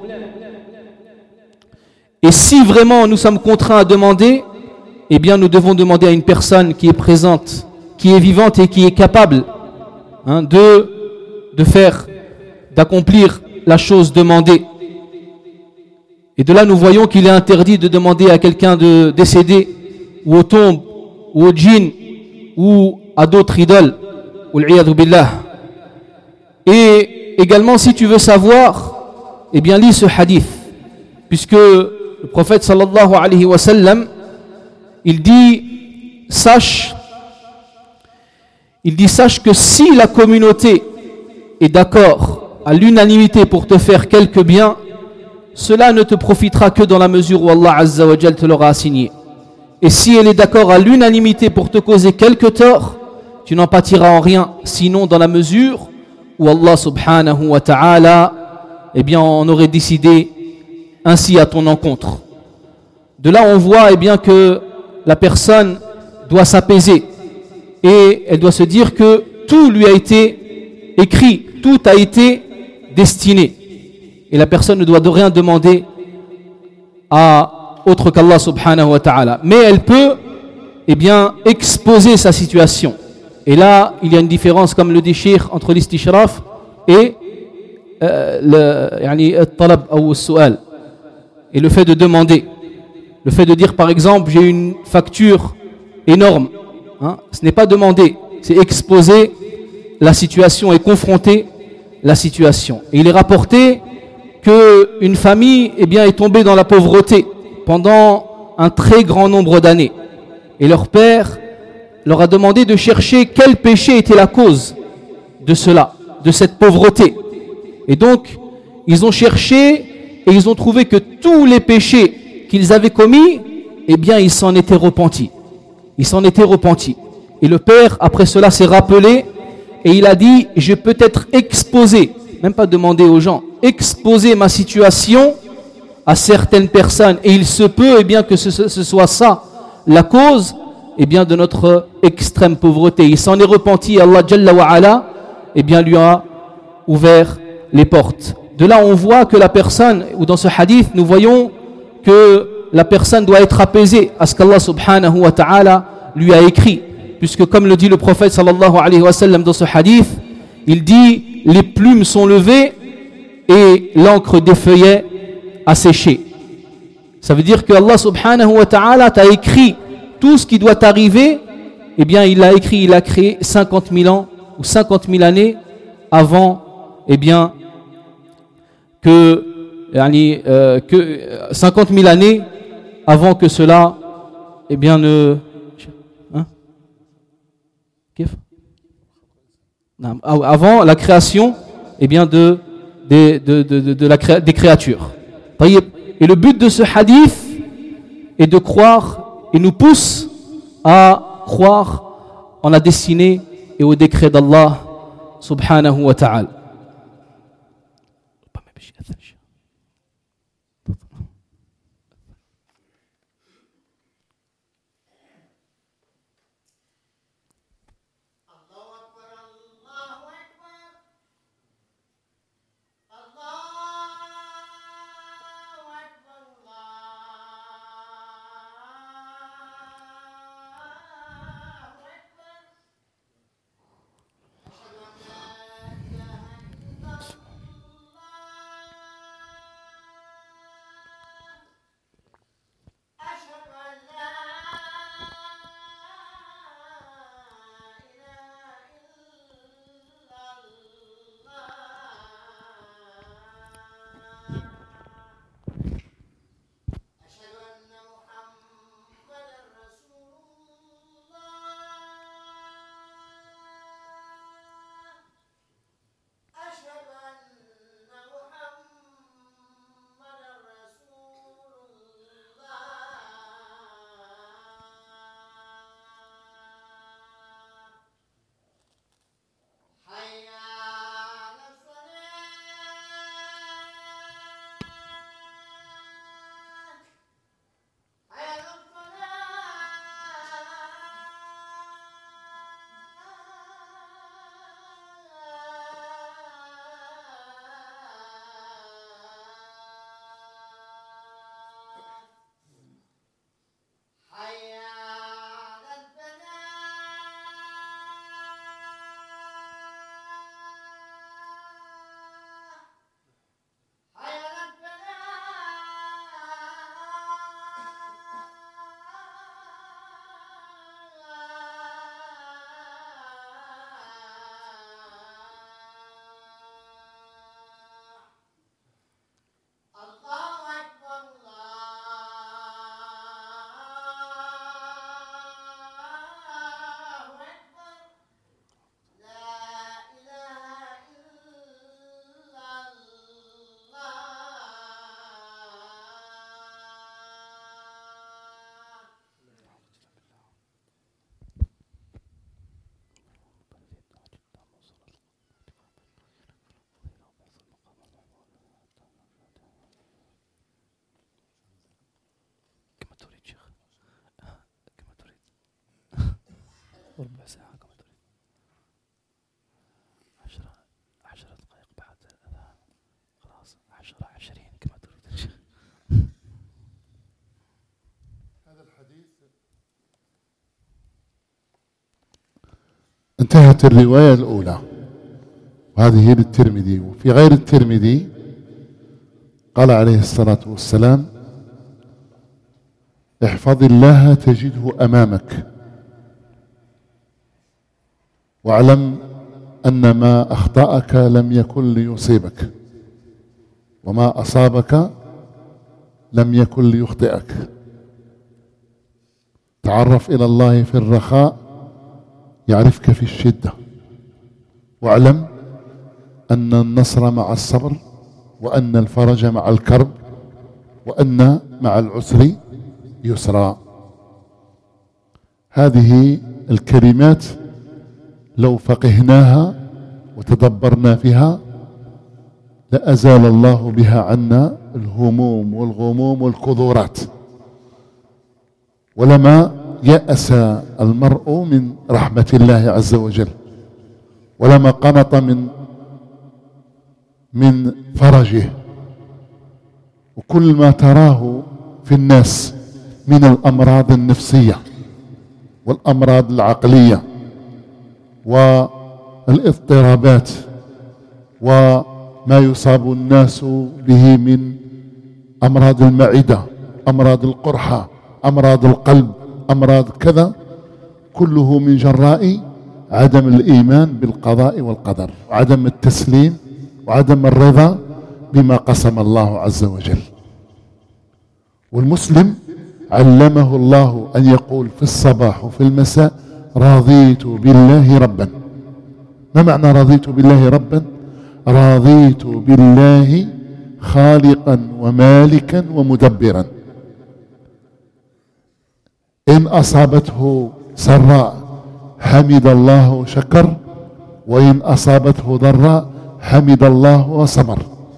Et si vraiment nous sommes contraints à demander, eh bien nous devons demander à une personne qui est présente, qui est vivante et qui est capable hein, de de faire, d'accomplir la chose demandée. Et de là, nous voyons qu'il est interdit de demander à quelqu'un de décédé, ou aux tombes, ou aux djinns, ou à d'autres idoles. Et également, si tu veux savoir, eh bien, lis ce hadith. Puisque le prophète sallallahu alayhi wa sallam, il dit, sache, il dit, sache que si la communauté est d'accord à l'unanimité pour te faire quelque bien, cela ne te profitera que dans la mesure où Allah Azza wa Jal te l'aura assigné. Et si elle est d'accord à l'unanimité pour te causer quelque tort, tu n'en pâtiras en rien, sinon dans la mesure où Allah subhanahu wa ta'ala, eh bien, on aurait décidé ainsi à ton encontre. De là, on voit eh bien, que la personne doit s'apaiser et elle doit se dire que tout lui a été écrit, tout a été destiné. Et la personne ne doit de rien demander à autre qu'Allah subhanahu wa ta'ala. Mais elle peut eh bien, exposer sa situation. Et là, il y a une différence, comme le dit Cheikh, entre l'istishraf et euh, le yani, talab ou su'al. Et le fait de demander. Le fait de dire, par exemple, j'ai une facture énorme. Hein, ce n'est pas demander, c'est exposer la situation et confronter la situation. Et il est rapporté qu'une famille eh bien, est tombée dans la pauvreté pendant un très grand nombre d'années. Et leur père leur a demandé de chercher quel péché était la cause de cela, de cette pauvreté. Et donc, ils ont cherché et ils ont trouvé que tous les péchés qu'ils avaient commis, eh bien, ils s'en étaient repentis. Ils s'en étaient repentis. Et le père, après cela, s'est rappelé et il a dit, je peux être exposé, même pas demander aux gens, exposer ma situation à certaines personnes. Et il se peut eh bien, que ce, ce soit ça, la cause eh bien, de notre extrême pauvreté. Il s'en est repenti, Allah Jalla wa Ala eh bien, lui a ouvert les portes. De là, on voit que la personne, ou dans ce hadith, nous voyons que la personne doit être apaisée à ce qu'Allah subhanahu wa ta'ala lui a écrit. Puisque comme le dit le prophète sallallahu alayhi wa sallam dans ce hadith, il dit, les plumes sont levées et l'encre des feuillets a séché. Ça veut dire que Allah subhanahu wa ta'ala t'a écrit tout ce qui doit t'arriver, eh bien il l'a écrit, il a créé cinquante mille ans ou cinquante mille années avant, eh bien, que, euh, que cinquante mille années avant que cela, eh bien, ne... Hein? Avant la création, eh bien, de, de, de, de, de, de la créa, des créatures. Et le but de ce hadith est de croire et nous pousse à croire en la destinée et au décret d'Allah subhanahu wa ta'ala. ربع ساعة كما تريد. عشرة عشرة دقائق بعد الأذان خلاص. عشرة عشرين كما تريد. هذا الحديث انتهت الرواية الأولى، وهذه هي للترمذي. وفي غير الترمذي قال عليه الصلاة والسلام: احفظ الله تجده أمامك، واعلم أن ما أخطأك لم يكن ليصيبك، وما أصابك لم يكن ليخطئك. تعرف إلى الله في الرخاء يعرفك في الشدة، واعلم أن النصر مع الصبر، وأن الفرج مع الكرب، وأن مع العسر يسرا. هذه الكلمات لو فقهناها وتدبرنا فيها لأزال الله بها عنا الهموم والغموم والكدورات، ولما يأس المرء من رحمة الله عز وجل، ولما قنط من من فرجه. وكل ما تراه في الناس من الأمراض النفسية والأمراض العقلية والاضطرابات وما يصاب الناس به من أمراض المعدة، أمراض القرحة، أمراض القلب، أمراض كذا، كله من جراء عدم الإيمان بالقضاء والقدر، وعدم التسليم، وعدم الرضا بما قسم الله عز وجل. والمسلم علمه الله أن يقول في الصباح وفي المساء: رضيت بالله ربا. ما معنى رضيت بالله ربا؟ رضيت بالله خالقا ومالكا ومدبرا. إن أصابته سراء حمد الله وشكر، وإن أصابته ضراء حمد الله وصبر.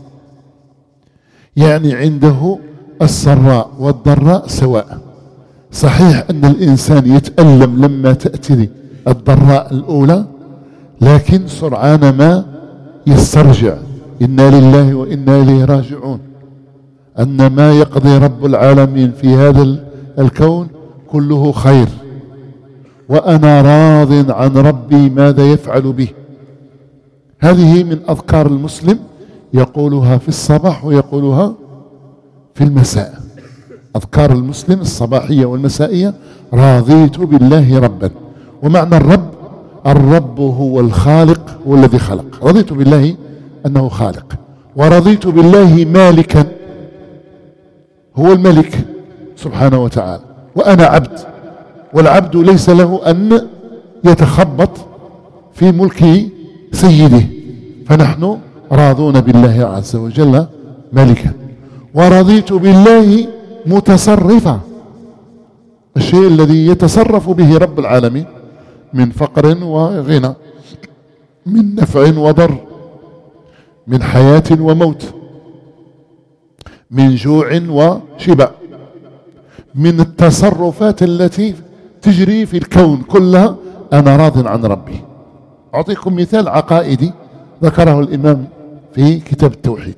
يعني عنده السراء والضراء سواء. صحيح أن الإنسان يتألم لما تأتي الضراء الأولى، لكن سرعان ما يسترجع: إنا لله وإنا إليه راجعون، أن ما يقضي رب العالمين في هذا الكون كله خير، وأنا راض عن ربي ماذا يفعل به. هذه من أذكار المسلم، يقولها في الصباح ويقولها في المساء. أذكار المسلم الصباحية والمسائية: رضيت بالله ربا. ومعنى الرب: الرب هو الخالق، هو الذي خلق. رضيت بالله أنه خالق، ورضيت بالله مالكا، هو الملك سبحانه وتعالى، وأنا عبد، والعبد ليس له أن يتخبط في ملك سيده، فنحن راضون بالله عز وجل ملكا. ورضيت بالله متصرفا، الشيء الذي يتصرف به رب العالمين من فقر وغنى، من نفع وضر، من حياة وموت، من جوع وشبع، من التصرفات التي تجري في الكون كلها. أنا راض عن ربي. أعطيكم مثال عقائدي ذكره الإمام في كتاب التوحيد.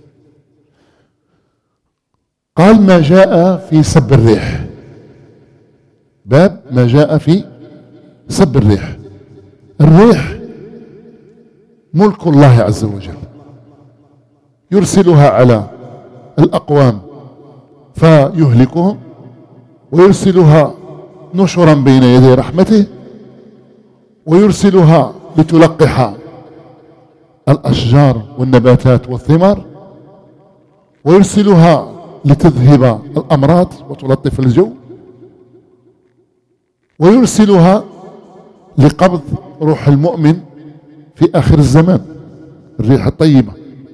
قال: ما جاء في سب الريح، باب ما جاء في سب الريح. الريح ملك الله عز وجل، يرسلها على الأقوام فيهلكهم، ويرسلها نشرا بين يدي رحمته، ويرسلها لتلقح الأشجار والنباتات والثمار، ويرسلها لتذهب الأمراض وتلطف الجو، ويرسلها لقبض روح المؤمن في آخر الزمان، الريح الطيبة.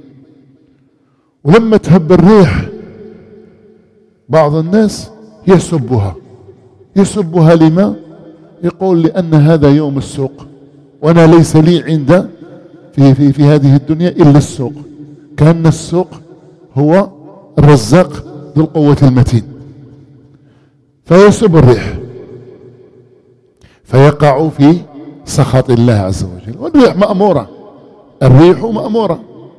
ولما تهب الريح بعض الناس يسبها يسبها لما؟ يقول: لأن هذا يوم السوق، وأنا ليس لي عند في, في, في هذه الدنيا إلا السوق، كأن السوق هو الرزاق ذو القوة المتين، فيسب الريح. فيقع في سخط الله عز وجل. والريح مأمورة، الريح مأمورة.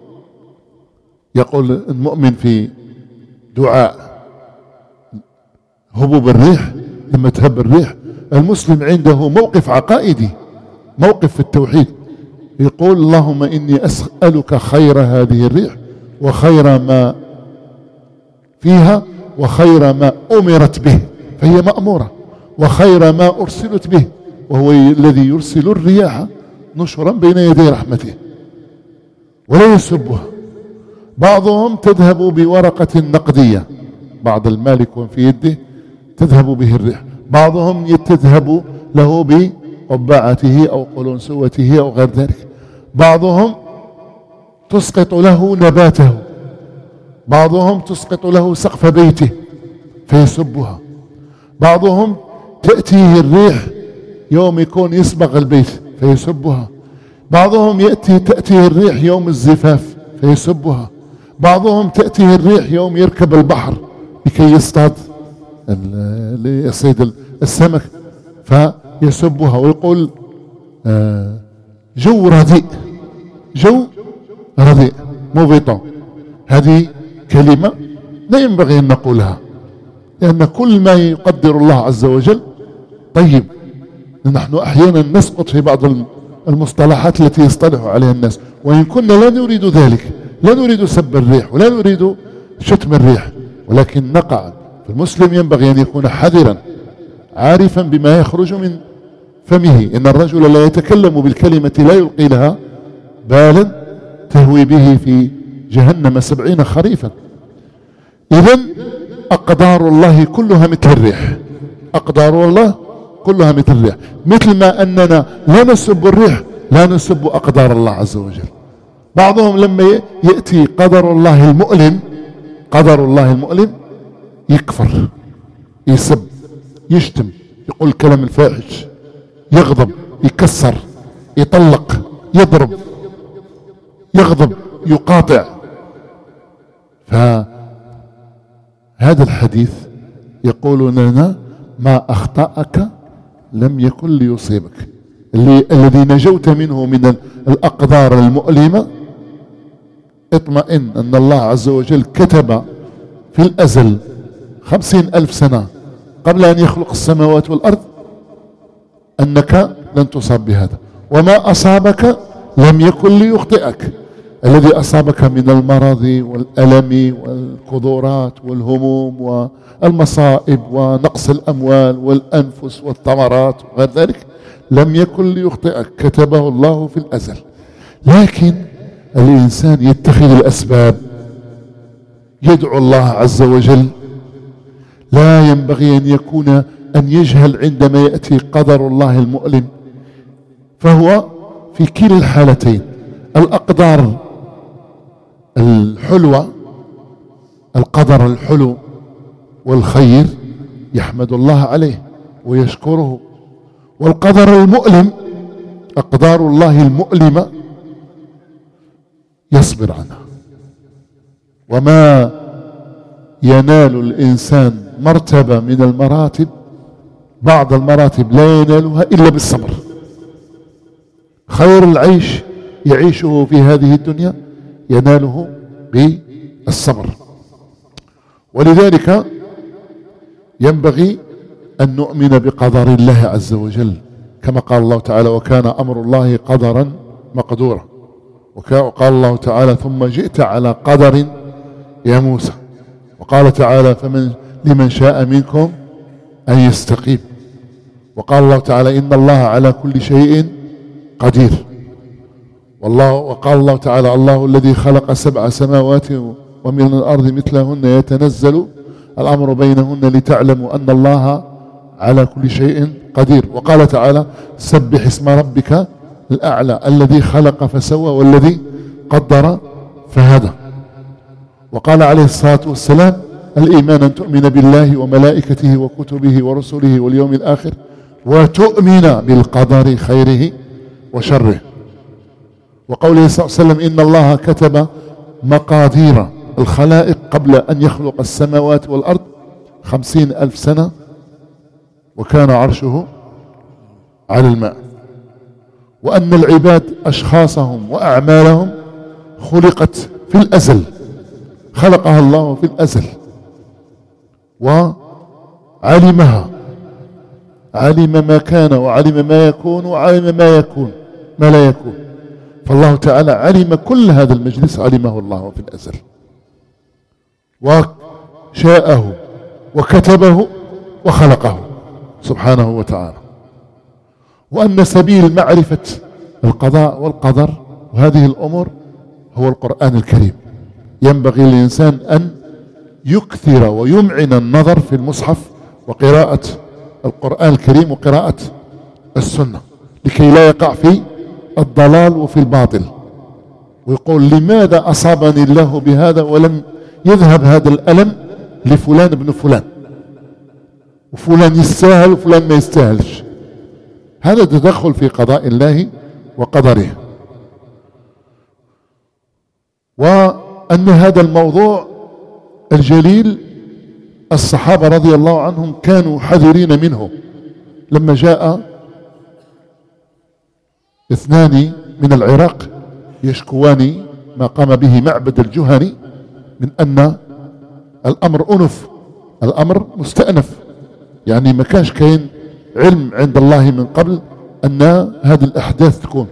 يقول المؤمن في دعاء هبوب الريح، لما تهب الريح، المسلم عنده موقف عقائدي، موقف في التوحيد، يقول اللهم إني أسألك خير هذه الريح وخير ما فيها وخير ما أمرت به، فهي مأمورة، وخير ما أرسلت به، وهو الذي يرسل الرياح نشرا بين يدي رحمته ولا يسبها. بعضهم تذهب بورقة نقدية، بعض المال يكون في يده تذهب به الريح، بعضهم تذهب له بقبعته أو قلنسوته أو غير ذلك، بعضهم تسقط له نباته، بعضهم تسقط له سقف بيته فيسبها، بعضهم تأتيه الريح يوم يكون يصبغ البيت فيسبها، بعضهم يأتي تأتيه الريح يوم الزفاف فيسبها، بعضهم تأتيه الريح يوم يركب البحر لكي يصطاد ليصيد السمك فيسبها ويقول جو رديء، جو رديء موفيتون. هذه كلمة لا ينبغي أن نقولها، لأن كل ما يقدر الله عز وجل طيب. نحن أحيانا نسقط في بعض المصطلحات التي يصطلح عليها الناس، وإن كنا لا نريد ذلك، لا نريد سب الريح ولا نريد شتم الريح، ولكن نقع. فالمسلم ينبغي أن يكون حذرا عارفا بما يخرج من فمه. إن الرجل لا يتكلم بالكلمة لا يلقي لها بالا تهوي به في جهنم سبعين خريفا. إذن أقدار الله كلها مثل الريح، أقدار الله كلها مثل الريح، مثل ما أننا لا نسب الريح لا نسب أقدار الله عز وجل. بعضهم لما يأتي قدر الله المؤلم، قدر الله المؤلم، يكفر، يسب، يشتم، يقول كلام الفاحش، يغضب، يكسر، يطلق، يضرب، يغضب، يقاطع. فهذا الحديث يقول لنا ما أخطأك لم يكن ليصيبك. اللي الذي نجوت منه من الأقدار المؤلمة اطمئن أن الله عز وجل كتب في الأزل خمسين ألف سنة قبل أن يخلق السماوات والأرض أنك لن تصاب بهذا، وما أصابك لم يكن ليخطئك. الذي أصابك من المرض والألم والقدرات والهموم والمصائب ونقص الأموال والأنفس والثمرات وغير ذلك لم يكن ليخطئك، كتبه الله في الأزل. لكن الإنسان يتخذ الأسباب، يدعو الله عز وجل. لا ينبغي أن يكون أن يجهل عندما يأتي قدر الله المؤلم، فهو في كلا الحالتين. الأقدار الحلوة، القدر الحلو والخير يحمد الله عليه ويشكره، والقدر المؤلم، أقدار الله المؤلمة، يصبر عنها. وما ينال الإنسان مرتبة من المراتب، بعض المراتب لا ينالها إلا بالصبر. خير العيش يعيشه في هذه الدنيا يناله بالصبر. ولذلك ينبغي أن نؤمن بقدر الله عز وجل، كما قال الله تعالى وكان أمر الله قدرا مقدورا. وقال الله تعالى ثم جئت على قدر يا موسى. وقال تعالى فمن لمن شاء منكم أن يستقيم. وقال الله تعالى إن الله على كل شيء قدير. والله وقال الله تعالى الله الذي خلق سبع سماوات ومن الأرض مثلهن يتنزل الأمر بينهن لتعلموا أن الله على كل شيء قدير. وقال تعالى سبح اسم ربك الأعلى الذي خلق فسوى والذي قدر فهدى. وقال عليه الصلاة والسلام الإيمان أن تؤمن بالله وملائكته وكتبه ورسله واليوم الآخر وتؤمن بالقدر خيره وشره. وقوله صلى الله عليه وسلم إن الله كتب مقادير الخلائق قبل أن يخلق السماوات والأرض خمسين ألف سنة وكان عرشه على الماء، وأن العباد أشخاصهم وأعمالهم خلقت في الأزل، خلقها الله في الأزل وعلمها، علم ما كان وعلم ما يكون وعلم ما يكون ما لا يكون. فالله تعالى علم كل هذا المجلس، علمه الله في الأزل وشاءه وكتبه وخلقه سبحانه وتعالى. وأن سبيل معرفة القضاء والقدر وهذه الأمور هو القرآن الكريم. ينبغي للإنسان أن يكثر ويمعن النظر في المصحف وقراءة القرآن الكريم وقراءة السنة لكي لا يقع في الضلال وفي الباطل، ويقول لماذا أصابني الله بهذا ولم يذهب هذا الألم لفلان ابن فلان، وفلان يستاهل وفلان ما يستاهلش. هذا تدخل في قضاء الله وقدره. وأن هذا الموضوع الجليل الصحابة رضي الله عنهم كانوا حذرين منه. لما جاء اثنان من العراق يشكوان ما قام به معبد الجهني من أن الأمر أنف، الأمر مستأنف، يعني ما كانش كاين علم عند الله من قبل أن هذه الأحداث تكون،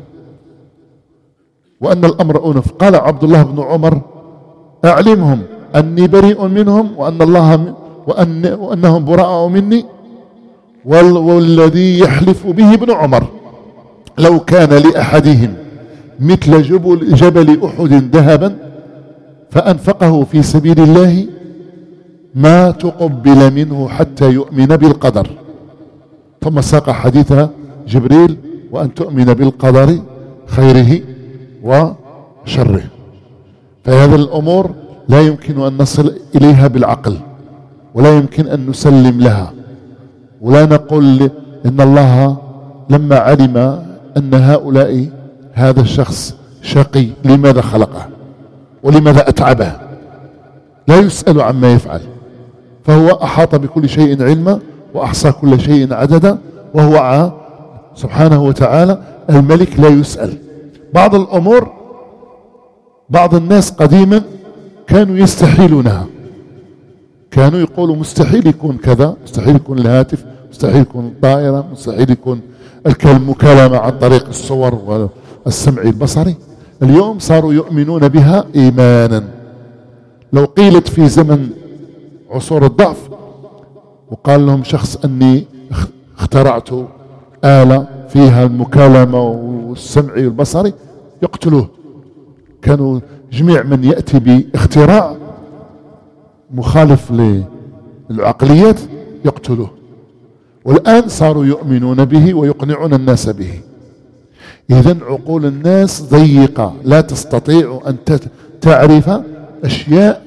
وأن الأمر أنف. قال عبد الله بن عمر أعلمهم أني بريء منهم وأن الله وأن وأنهم براء مني، والذي يحلف به ابن عمر لو كان لأحدهم مثل جبل, جبل أحد ذهبا فأنفقه في سبيل الله ما تقبل منه حتى يؤمن بالقدر. ثم ساق حديث جبريل وأن تؤمن بالقدر خيره وشره. فهذه الأمور لا يمكن أن نصل إليها بالعقل، ولا يمكن أن نسلم لها، ولا نقول إن الله لما علم أن هؤلاء هذا الشخص شقي لماذا خلقه ولماذا أتعبه، لا يسأل عما يفعل، فهو أحاط بكل شيء علما وأحصى كل شيء عددا، وهو سبحانه وتعالى الملك لا يسأل. بعض الأمور بعض الناس قديما كانوا يستحيلونها، كانوا يقولوا مستحيل يكون كذا، مستحيل يكون الهاتف، مستحيل يكون الطائرة، مستحيل يكون المكالمة عن طريق الصور والسمع البصري. اليوم صاروا يؤمنون بها إيمانا. لو قيلت في زمن عصور الضعف وقال لهم شخص أني اخترعت آلة فيها المكالمة والسمع والبصري يقتلوه. كانوا جميع من يأتي باختراع مخالف للعقليات يقتلوه، والآن صاروا يؤمنون به ويقنعون الناس به. إذن عقول الناس ضيقة، لا تستطيع أن تعرف أشياء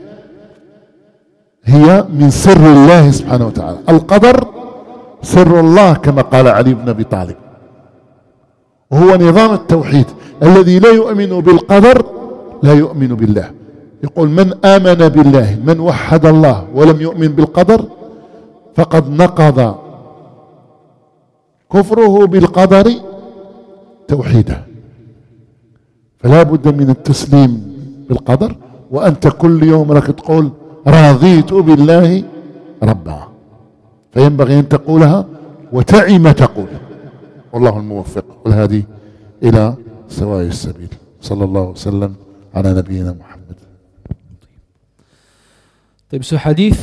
هي من سر الله سبحانه وتعالى. القدر سر الله كما قال علي بن أبي طالب، وهو نظام التوحيد. الذي لا يؤمن بالقدر لا يؤمن بالله. يقول من آمن بالله، من وحد الله ولم يؤمن بالقدر فقد نقض كفره بالقدر توحيده. فلا بد من التسليم بالقدر، وأنت كل يوم لك تقول رضيت بالله ربا، فينبغي أن تقولها وتعي ما تقول. والله الموفق والهادي إلى سواء السبيل. صلى الله وسلم على نبينا محمد. Ce hadith,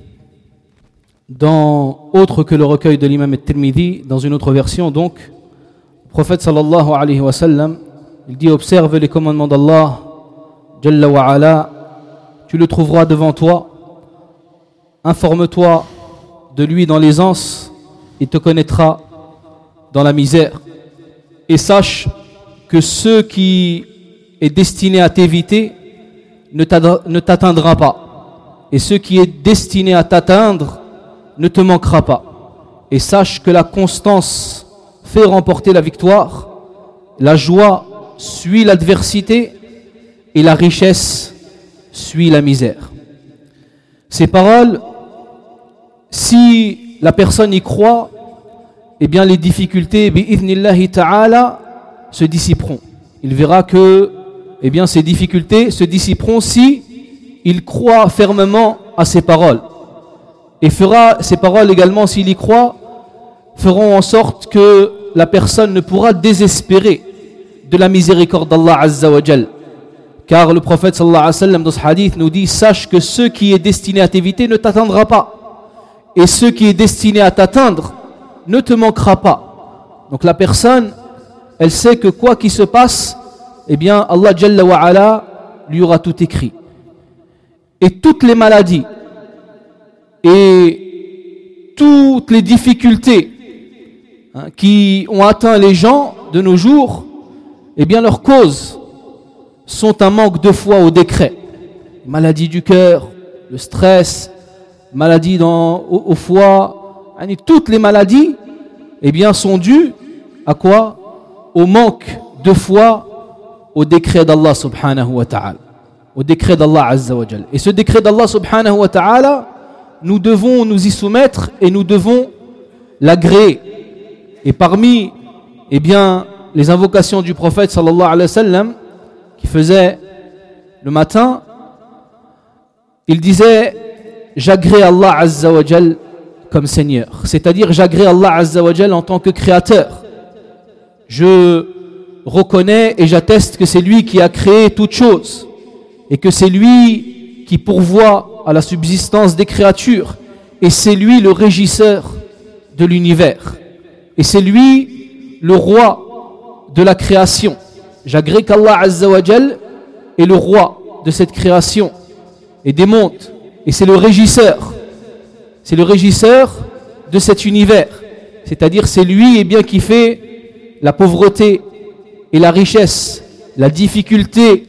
dans autre que le recueil de l'imam at-Tirmidhi, dans une autre version donc, le prophète sallallahu alayhi wa sallam, il dit: observe les commandements d'Allah Jalla wa ala, tu le trouveras devant toi, informe-toi de lui dans l'aisance, il te connaîtra dans la misère, et sache que ce qui est destiné à t'éviter ne t'atteindra pas, et ce qui est destiné à t'atteindre ne te manquera pas. Et sache que la constance fait remporter la victoire, la joie suit l'adversité et la richesse suit la misère. Ces paroles, si la personne y croit, eh bien les difficultés, bi'idhnillahi ta'ala, se dissiperont. Il verra que, eh bien, ces difficultés se dissiperont si il croit fermement à ces paroles. Et fera ces paroles également, s'il y croit, feront en sorte que la personne ne pourra désespérer de la miséricorde d'Allah Azza wa Jal. Car le prophète sallallahu alayhi wa sallam dans ce hadith nous dit: sache que ce qui est destiné à t'éviter ne t'atteindra pas, et ce qui est destiné à t'atteindre ne te manquera pas. Donc la personne, elle sait que quoi qu'il se passe, eh bien Allah Jalla wa Ala lui aura tout écrit. Et toutes les maladies et toutes les difficultés hein, qui ont atteint les gens de nos jours, eh bien leurs causes sont un manque de foi au décret. Maladie du cœur, le stress, maladie dans, au, au foie, hein, toutes les maladies eh bien, sont dues à quoi? Au manque de foi au décret d'Allah subhanahu wa ta'ala, au décret d'Allah azza wa jal. Et ce décret d'Allah subhanahu wa ta'ala, nous devons nous y soumettre et nous devons l'agréer. Et parmi eh bien, les invocations du prophète sallallahu alayhi wa sallam qui faisait le matin, il disait: j'agrée Allah azza wa jal comme Seigneur, c'est-à-dire j'agrée Allah azza wa jal en tant que créateur. Je reconnais et j'atteste que c'est lui qui a créé toutes choses et que c'est lui qui pourvoit à la subsistance des créatures, et c'est lui le régisseur de l'univers, et c'est lui le roi de la création. J'agrée qu'Allah azza wa jal est le roi de cette création et des mondes, et c'est le régisseur c'est le régisseur de cet univers, c'est-à-dire c'est lui eh bien, qui fait la pauvreté et la richesse, la difficulté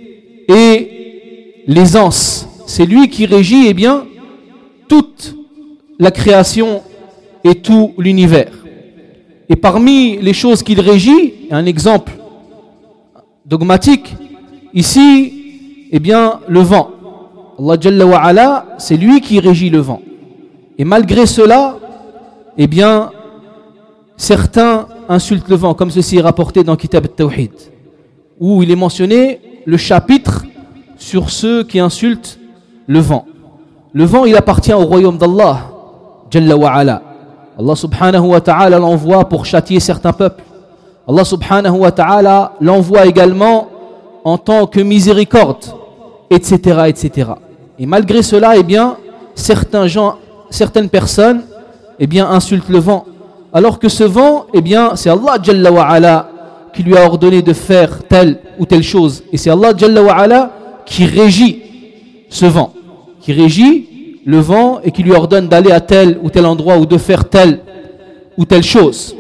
et l'aisance. C'est lui qui régit eh bien, toute la création et tout l'univers. Et parmi les choses qu'il régit, un exemple dogmatique, ici, eh bien, le vent. Allah Jalla wa Ala, c'est lui qui régit le vent. Et malgré cela, eh bien, certains insultent le vent, comme ceci est rapporté dans Kitab al-Tawhid, où il est mentionné le chapitre sur ceux qui insultent le vent. Le vent, il appartient au royaume d'Allah, Jalla wa Ala. Allah subhanahu wa ta'ala l'envoie pour châtier certains peuples. Allah subhanahu wa ta'ala l'envoie également en tant que miséricorde, et cetera, et cetera. Et malgré cela, eh bien, certains gens, certaines personnes, eh bien, insultent le vent. Alors que ce vent, eh bien, c'est Allah Jalla wa Ala qui lui a ordonné de faire telle ou telle chose. Et c'est Allah Jalla wa Ala qui régit ce vent, qui régit le vent et qui lui ordonne d'aller à tel ou tel endroit ou de faire telle ou telle chose.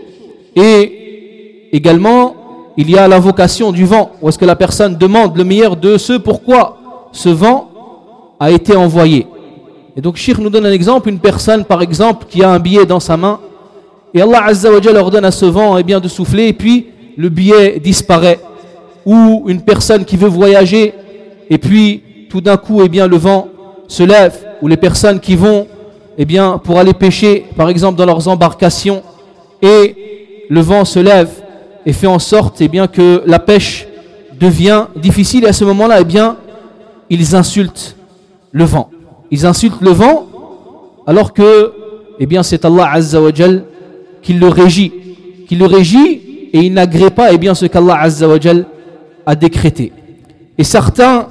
Et également, il y a l'invocation du vent, où est-ce que la personne demande le meilleur de ce pourquoi ce vent a été envoyé. Et donc, Cheikh nous donne un exemple, une personne par exemple qui a un billet dans sa main, et Allah Azza wa Jalla ordonne à ce vent eh bien, de souffler, et puis le billet disparaît. Ou une personne qui veut voyager, et puis tout d'un coup eh bien, le vent se lève. Ou les personnes qui vont eh bien, pour aller pêcher, par exemple dans leurs embarcations, et le vent se lève et fait en sorte eh bien, que la pêche devient difficile. Et à ce moment-là, eh bien, ils insultent le vent. Ils insultent le vent alors que eh bien, c'est Allah Azza wa Jal qui le régit, qui le régit et il n'agrée pas eh bien, ce qu'Allah Azza wa Jal a décrété. Et certains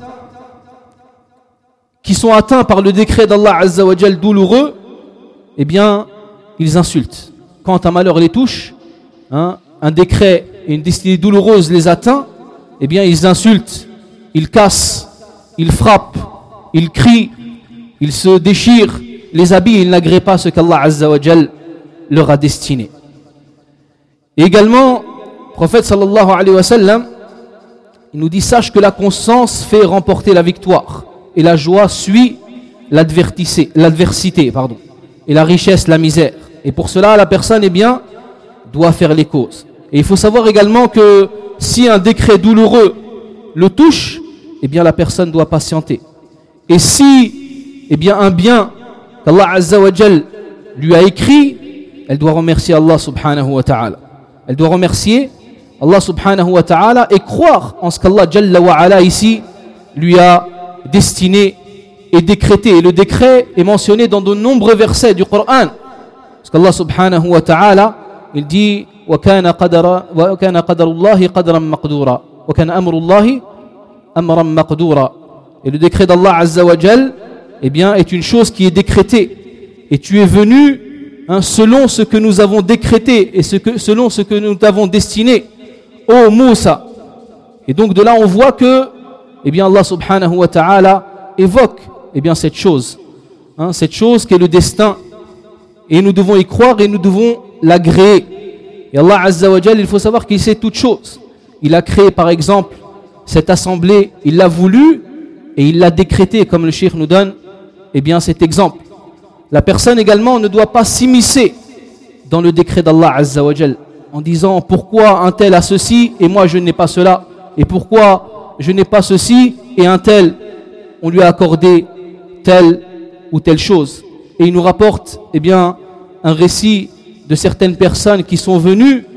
qui sont atteints par le décret d'Allah Azza wa Jal douloureux, eh bien, ils insultent. Quand un malheur les touche, hein, un décret et une destinée douloureuse les atteint, eh bien, ils insultent, ils cassent, ils frappent, ils crient, ils se déchirent les habits, ils n'agréent pas ce qu'Allah Azza wa Jal leur a destiné. Et également, le prophète sallallahu alayhi wa sallam, il nous dit: sache que la conscience fait remporter la victoire, et la joie suit l'adversité, pardon, et la richesse, la misère. Et pour cela, la personne eh bien, doit faire les causes. Et il faut savoir également que si un décret douloureux le touche, eh bien la personne doit patienter. Et si eh bien, un bien qu'Allah Azza wa Jal lui a écrit, elle doit remercier Allah subhanahu wa ta'ala. Elle doit remercier Allah subhanahu wa ta'ala et croire en ce qu'Allah Jalla wa ala ici lui a destiné et décrété. Et le décret est mentionné dans de nombreux versets du Coran. Parce qu'Allah subhanahu wa ta'ala, il dit وَكَانَ قَدَرَ وَكَانَ قَدَرُ اللَّهِ قَدْرًا مَقْدُورًا وَكَانَ أَمْرُ اللَّهِ أَمْرًا مَقْدُورًا. Et le décret d'Allah Azza wa Jal, eh bien, est une chose qui est décrétée. Et tu es venu hein, selon ce que nous avons décrété et ce que, selon ce que nous t'avons destiné, ô Moussa. Et donc de là on voit que eh bien, Allah subhanahu wa ta'ala évoque eh bien, cette chose. Hein, cette chose qui est le destin. Et nous devons y croire et nous devons l'agréer. Et Allah Azza wa Jal, il faut savoir qu'il sait toutes choses. Il a créé par exemple cette assemblée, il l'a voulu et il l'a décrété, comme le cheikh nous donne eh bien, cet exemple. La personne également ne doit pas s'immiscer dans le décret d'Allah Azza wa Jal en disant pourquoi un tel a ceci et moi je n'ai pas cela, et pourquoi je n'ai pas ceci et un tel on lui a accordé telle ou telle chose. Et il nous rapporte eh bien, un récit de certaines personnes qui sont venues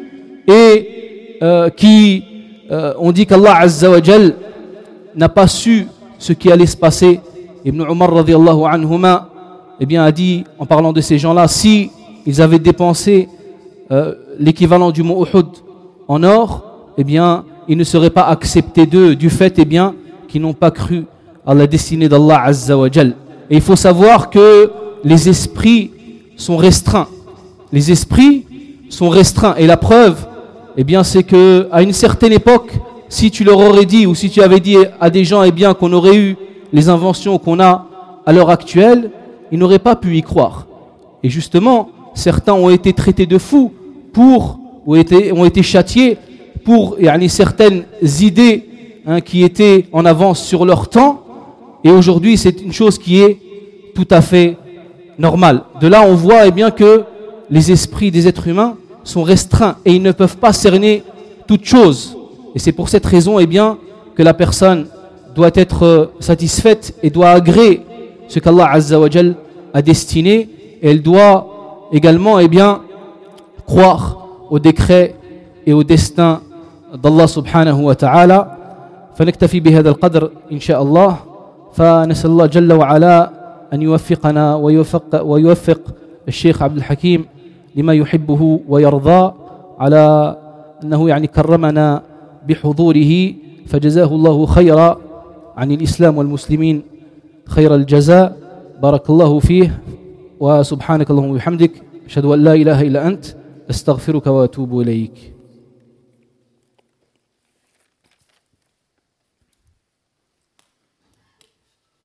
et euh, qui euh, ont dit qu'Allah Azza wa Jal n'a pas su ce qui allait se passer. Ibn Umar radiyallahu anhuma eh bien, a dit en parlant de ces gens-là, si ils avaient dépensé euh, l'équivalent du mont Uhud en or, eh bien, ils ne seraient pas acceptés d'eux du fait eh bien, qu'ils n'ont pas cru à la destinée d'Allah Azza wa Jal. Et il faut savoir que les esprits sont restreints. Les esprits sont restreints. Et la preuve, eh bien, c'est qu'à une certaine époque, si tu leur aurais dit, ou si tu avais dit à des gens eh bien, qu'on aurait eu les inventions qu'on a à l'heure actuelle, ils n'auraient pas pu y croire. Et justement, certains ont été traités de fous pour, ou été, ont été châtiés pour yani, certaines idées hein, qui étaient en avance sur leur temps. Et aujourd'hui, c'est une chose qui est tout à fait normale. De là, on voit eh bien, que les esprits des êtres humains sont restreints et ils ne peuvent pas cerner toute chose. Et c'est pour cette raison eh bien, que la personne doit être satisfaite et doit agréer ce qu'Allah Azza wa Jal a destiné. Et elle doit également eh bien, croire au décret et au destin d'Allah subhanahu wa ta'ala. فنكتفي بهذا القدر إن شاء الله. فنسأل الله جل وعلا أن يوفقنا ويوفق, ويوفق الشيخ عبد الحكيم لما يحبه ويرضى على أنه يعني كرمنا بحضوره فجزاه الله خيرا عن الإسلام والمسلمين خير الجزاء. بارك الله فيه وسبحانك اللهم وبحمدك أشهد أن لا إله إلا أنت أستغفرك وأتوب إليك.